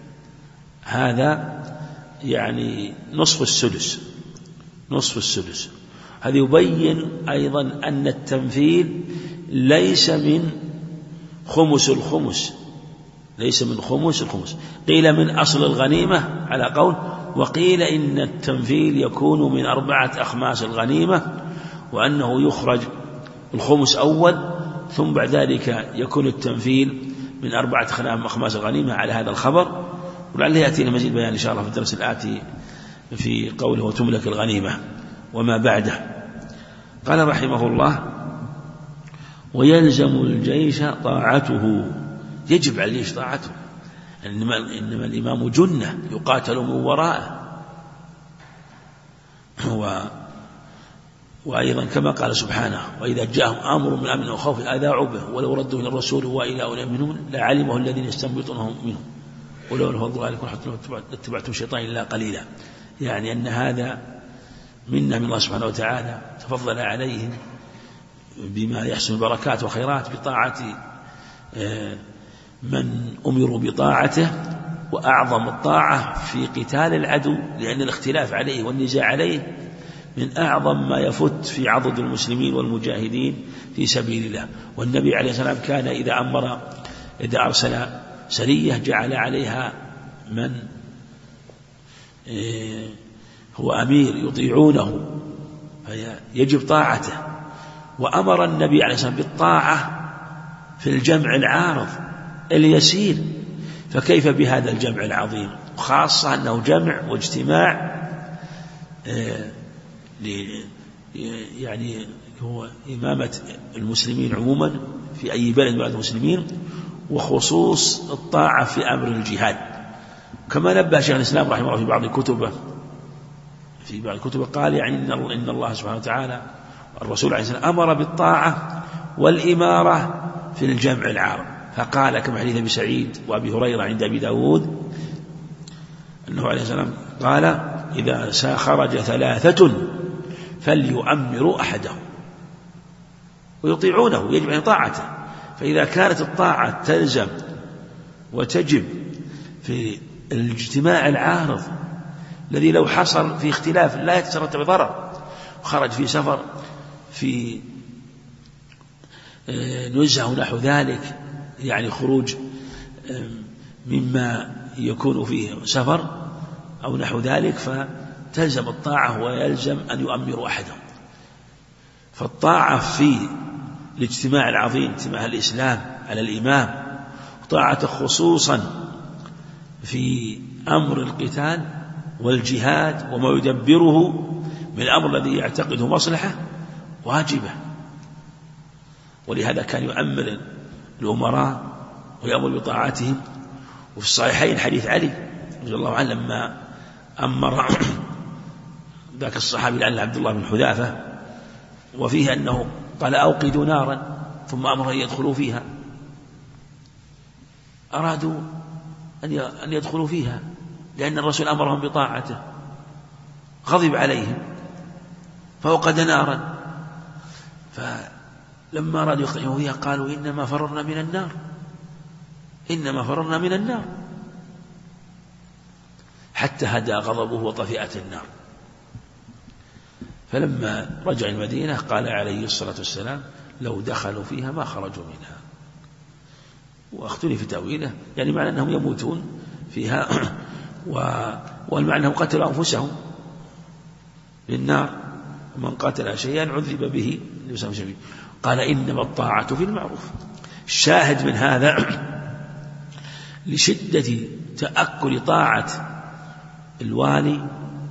B: هذا يعني نصف السدس، نصف السدس. هذا يبين أيضا أن التنفيل ليس من خمس الخمس، ليس من خمس الخمس، قيل من أصل الغنيمة على قول، وقيل إن التنفيل يكون من 4 أخماس الغنيمة، وأنه يخرج الخمس أول ثم بعد ذلك يكون التنفيل من 4 أخماس الغنيمة على هذا الخبر. ولعله يأتينا مزيد بيان إن شاء الله في الدرس الآتي في قوله وتملك الغنيمة وما بعده. قال رحمه الله: ويلزم الجيش طاعته، يجب على الجيش طاعته، إنما الإمام جنة يقاتل من وراءه. وأيضا كما قال سبحانه: وإذا جاءهم أمر من أمن وخوف أذاعوا به ولو ردوا إلى الرسول وإلى أولي منهم لعلمه الذين يستنبطونه منهم ولو فضل عليكم حتى اتبعتم الشيطان إلا قليلا. يعني أن هذا منا من الله سبحانه وتعالى، تفضل عليهم بما يحسن البركات وخيرات بطاعة من أمروا بطاعته. وأعظم الطاعة في قتال العدو، لأن الاختلاف عليه والنزاع عليه من أعظم ما يفت في عضد المسلمين والمجاهدين في سبيل الله. والنبي عليه الصلاة والسلام كان إذا أرسل سرية جعل عليها من هو أمير يطيعونه، فيجب طاعته. وأمر النبي عليه الصلاة والسلام بالطاعة في الجمع العارض اليسير، فكيف بهذا الجمع العظيم، خاصة أنه جمع واجتماع يعني هو إمامة المسلمين عموما في أي بلد من المسلمين، وخصوص الطاعة في أمر الجهاد. كما نبه شيخ الإسلام رحمه الله في بعض كتبه قال يعني إن الله سبحانه وتعالى والرسول عليه السلام أمر بالطاعة والإمارة في الجمع العارض، فقال كما حديث أبي سعيد وأبي هريرة عند أبي داود أنه عليه السلام قال: إذا خرج 3 فليؤمروا أحدهم ويطيعونه، يجب أن طاعته. فإذا كانت الطاعة تلزم وتجب في الاجتماع العارض الذي لو حصل في اختلاف لا يترتب ضرر، وخرج في سفر في نزهة ونحو ذلك، يعني خروج مما يكون فيه سفر أو نحو ذلك، فتلزم الطاعة ويلزم أن يؤمروا أحدهم. فالطاعة في الاجتماع العظيم، اجتماع الإسلام على الإمام، وطاعة خصوصا في أمر القتال والجهاد وما يدبره من الأمر الذي يعتقده مصلحة واجبة. ولهذا كان يؤمر الأمراء ويأمر بطاعتهم. وفي الصحيحين حديث علي رضي الله عنه لما أمر ذاك الصحابي لعل عبد الله بن حذافة، وفيه أنه قال: أوقدوا نارا، ثم أمر أن يدخلوا فيها، أرادوا أن يدخلوا فيها لأن الرسول أمرهم بطاعته، غضب عليهم فأوقد نارا، فلما أرادوا يقتحموا فيها قالوا: إنما فررنا من النار، إنما فررنا من النار، حتى هدى غضبه وطفئت النار. فلما رجع المدينة قال عليه الصلاة والسلام: لو دخلوا فيها ما خرجوا منها. واختلف في تأويله، يعني معنى أنهم يموتون فيها، والمعنى أنهم قتلوا أنفسهم بالنار، ومن قتل شيئا عذب به. قال: إنما الطاعة في المعروف. الشاهد من هذا لشدة تأكل طاعة الوالي،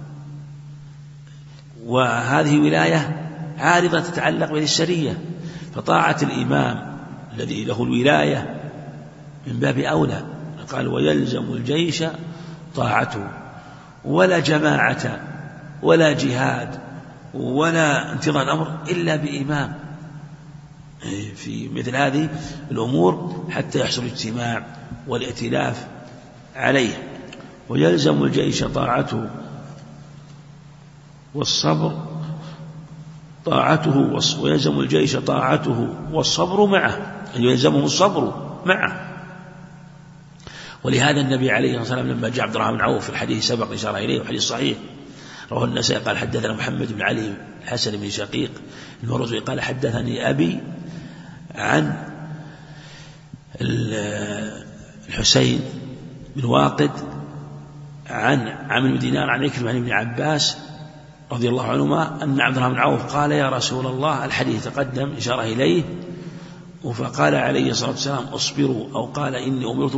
B: وهذه ولاية عارضة تتعلق بالسرية، فطاعة الإمام الذي له الولاية من باب أولى. قال: ويلزم الجيش طاعته، ولا جماعة ولا جهاد ولا انتظار الأمر إلا بإمام في مثل هذه الأمور حتى يحصل الاجتماع والائتلاف عليه. ويلزم الجيش طاعته والصبر ويلزم الجيش طاعته والصبر معه، يلزمه الصبر معه. ولهذا النبي عليه الصلاة والسلام لما جاء عبد الرحمن بن عوف في الحديث سبق إشارة إليه وحديث صحيح رواه النسائي قال حدثنا محمد بن علي الحسن بن شقيق المروزي قال حدثني أبي عن الحسين بن واقد عن عمرو بن دينار عن عكرمة عن ابن عباس رضي الله عنهما أن عبد الرحمن بن عوف قال يا رسول الله، الحديث تقدم إشارة إليه، فقال عليه الصلاة والسلام اصبروا، أو قال إني أمرت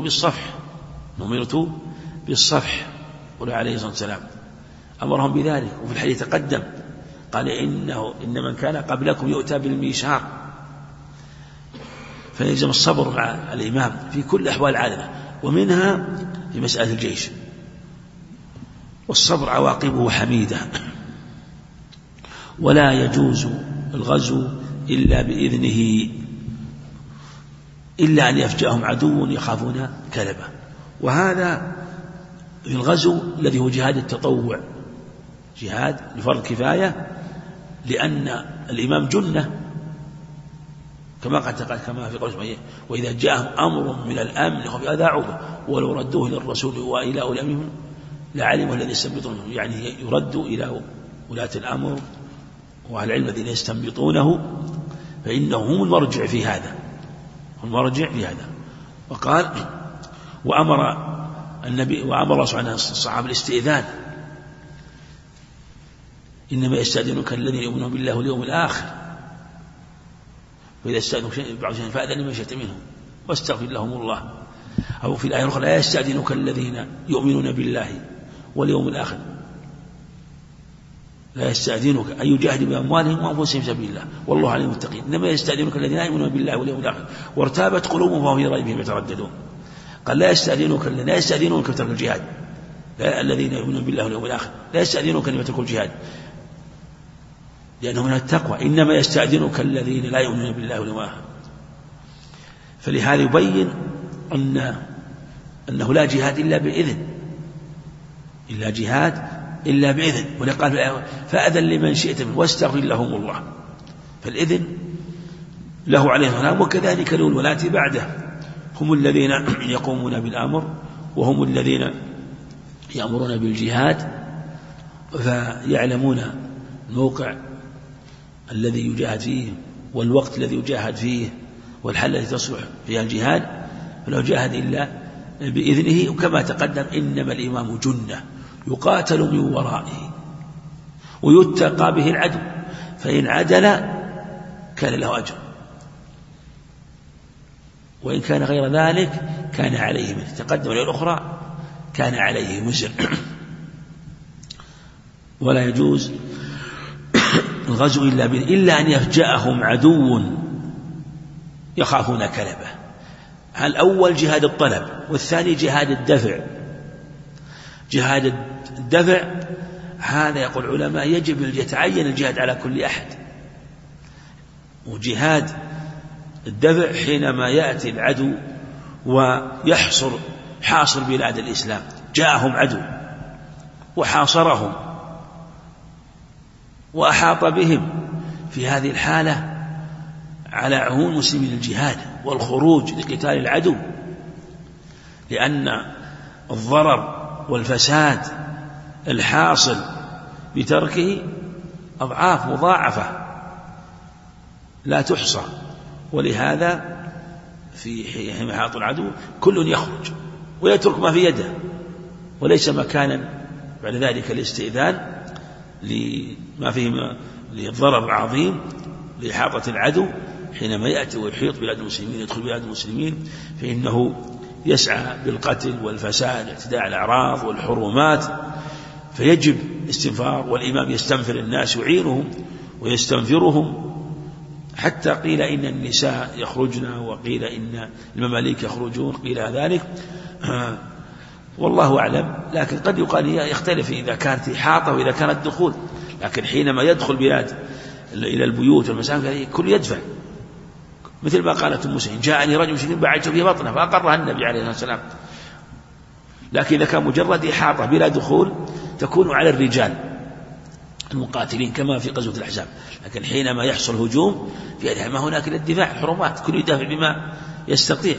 B: بالصفح قال عليه الصلاة والسلام أمرهم بذلك. وفي الحديث تقدم قال إن من كان قبلكم يؤتى بالميشار، فيلزم الصبر مع الإمام في كل أحوال العالم، ومنها في مسألة الجيش. والصبر عواقبه حميدة، ولا يجوز الغزو إلا بإذنه إلا أن يفجأهم عدو يخافون كلبه. وهذا في الغزو الذي هو جهاد التطوع، جهاد لفرض كفاية، لأن الإمام جنة كما في قوله وإذا جاءهم أمر من الأمن هم أذاعوا به ولو ردوه للرسول وإلى أولي الأمر لعلمه الذي يستنبطونه، يعني يرد إلى ولاة الأمر وأهل العلم الذين يستنبطونه، فإنهم هم المرجع في هذا. وقال وأمر الله سبحانه الصحابة الاستئذان، إنما يستأذنك الذين يؤمنون بالله واليوم الآخر، وإذا استأذنك بعض شيء فأذن لما شئت منهم واستغفر لهم الله. أو في الآية الأخرى لا يستأذنك الذين يؤمنون بالله واليوم الآخر، لا يستأذنك أن يجاهدوا بأموالهم وأنفسهم في سبيل الله والله عليم المتقين، إنما يستأذنك الذين لا يؤمنون بالله واليوم الآخر وارتابت قلوبهم فهم في ريبهم يترددون. قال لا يستأذنونك بترك الجهاد، الذين يؤمنون بالله واليوم الآخر لا يستأذنونك أن يتركوا الجهاد لأنه من التقوى، إنما يستأذنك الذين لا يؤمنون بالله واليوم الآخر. فلهذا يبين أنه لا جهاد إلا بإذن، ولقال فأذن لمن شئت منه واستغفر لهم الله. فالإذن له عليه السلام، وكذلك له الولاة بعده، هم الذين يقومون بالأمر وهم الذين يأمرون بالجهاد، فيعلمون الموقع الذي يجاهد فيه والوقت الذي يجاهد فيه والحل التي تصلح فيها الجهاد، فلا جاهد إلا بإذنه. وكما تقدم إنما الإمام جنة يقاتل من ورائه ويتقى به العدو، فإن عدل كان له أجر، وإن كان غير ذلك كان عليه منه. تقدم إلى الأخرى كان عليه وزر. ولا يجوز الغزو إلا أن يفجأهم عدو يخافون كلبه. الأول جهاد الطلب، والثاني جهاد الدفع. جهاد الدفع هذا يقول العلماء يجب يتعين الجهاد على كل أحد، وجهاد الدفع حينما يأتي العدو حاصر بلاد الإسلام، جاءهم عدو وحاصرهم وأحاط بهم، في هذه الحالة على عموم المسلمين الجهاد والخروج لقتال العدو، لأن الضرر والفساد الحاصل بتركه أضعاف مضاعفة لا تحصى. ولهذا في حين إحاطة العدو كل يخرج ويترك ما في يده، وليس مكانا بعد ذلك الاستئذان لما فيه للضرر العظيم لإحاطة العدو. حينما يأتي ويحيط بلاد المسلمين يدخل بلاد المسلمين فإنه يسعى بالقتل والفساد واعتداء على الأعراض والحرمات، فيجب استنفار، والإمام يستنفر الناس يعينهم ويستنفرهم، حتى قيل إن النساء يخرجن وقيل إن المماليك يخرجون، قيل ذلك والله أعلم. لكن قد يقال يختلف إذا كانت إحاطة وإذا كانت دخول، لكن حينما يدخل بلاد إلى البيوت والمساكن كل يدفع، مثل ما قالت موسى جاءني رجل مشرك بعثت في بطنه فأقرها النبي عليه الصلاة والسلام. لكن إذا كان مجرد إحاطة بلا دخول تكون على الرجال المقاتلين كما في غزوة الأحزاب. لكن حينما يحصل هجوم في ما هناك إلا الدفاع، الحرمات، كل يدافع بما يستطيع.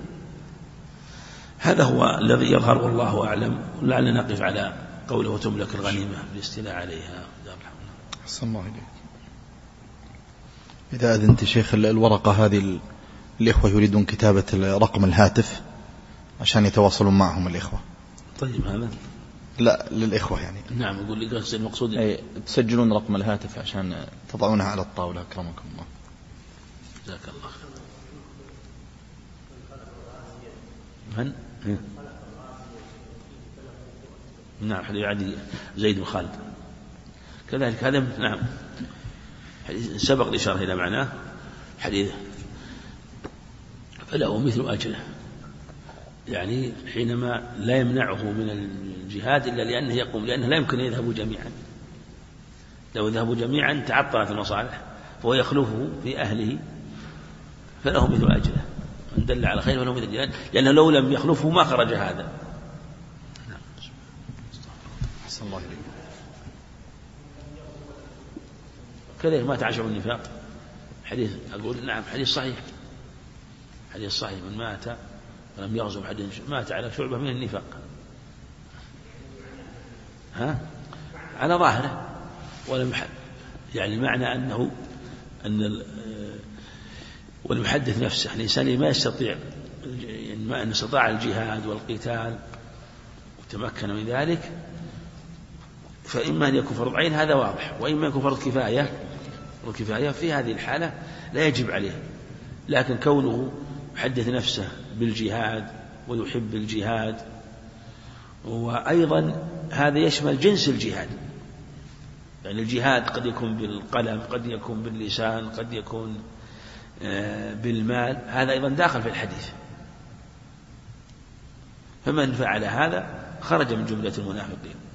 B: هذا هو الذي يظهر والله أعلم. لعلنا نقف على قوله وتملك الغنيمة بالاستيلاء عليها.
A: أحسن الله إليك. إذا أذنت شيخ الورقة هذه الإخوة يريدون كتابة رقم الهاتف عشان يتواصلون معهم الإخوة.
B: طيب هذا
A: لا للإخوة يعني.
B: نعم يقول لي المقصود
A: أي تسجلون رقم الهاتف عشان تضعونها على الطاولة أكرمكم الله.
B: جزاك الله خير. من؟ نعم حديث عدي زيد بن خالد كذلك هذا نعم سبق الإشارة إلى معناه حديث فله مثل أجله، يعني حينما لا يمنعه من الجهاد إلا لأنه يقوم، لأنه لا يمكن أن يذهبوا جميعا. لو ذهبوا جميعا تعطلت المصالح، فهو يخلفه في أهله فله مثل أجله، من دل على خير فله مثل أجله، لأنه لو لم يخلفه ما خرج هذا.
A: أحسن الله إليك.
B: كذلك ما تعشوا النفاق حديث أقول نعم حديث صحيح، حديث صحيح من مات ولم يغزو حد مات على شعبة من النفاق على ظاهره ولم يعني المعنى أنه ولم يحدث نفسه. الإنسان ما يستطيع ما أن استطاع الجهاد والقتال وتمكن من ذلك فإما أن يكون فرض عين هذا واضح، وإما أن يكون فرض كفاية، والكفاية في هذه الحالة لا يجب عليه. لكن كونه يحدث نفسه بالجهاد ويحب الجهاد، وأيضا هذا يشمل جنس الجهاد، يعني الجهاد قد يكون بالقلم، قد يكون باللسان، قد يكون بالمال، هذا أيضا داخل في الحديث. فمن فعل هذا خرج من جملة المنافقين.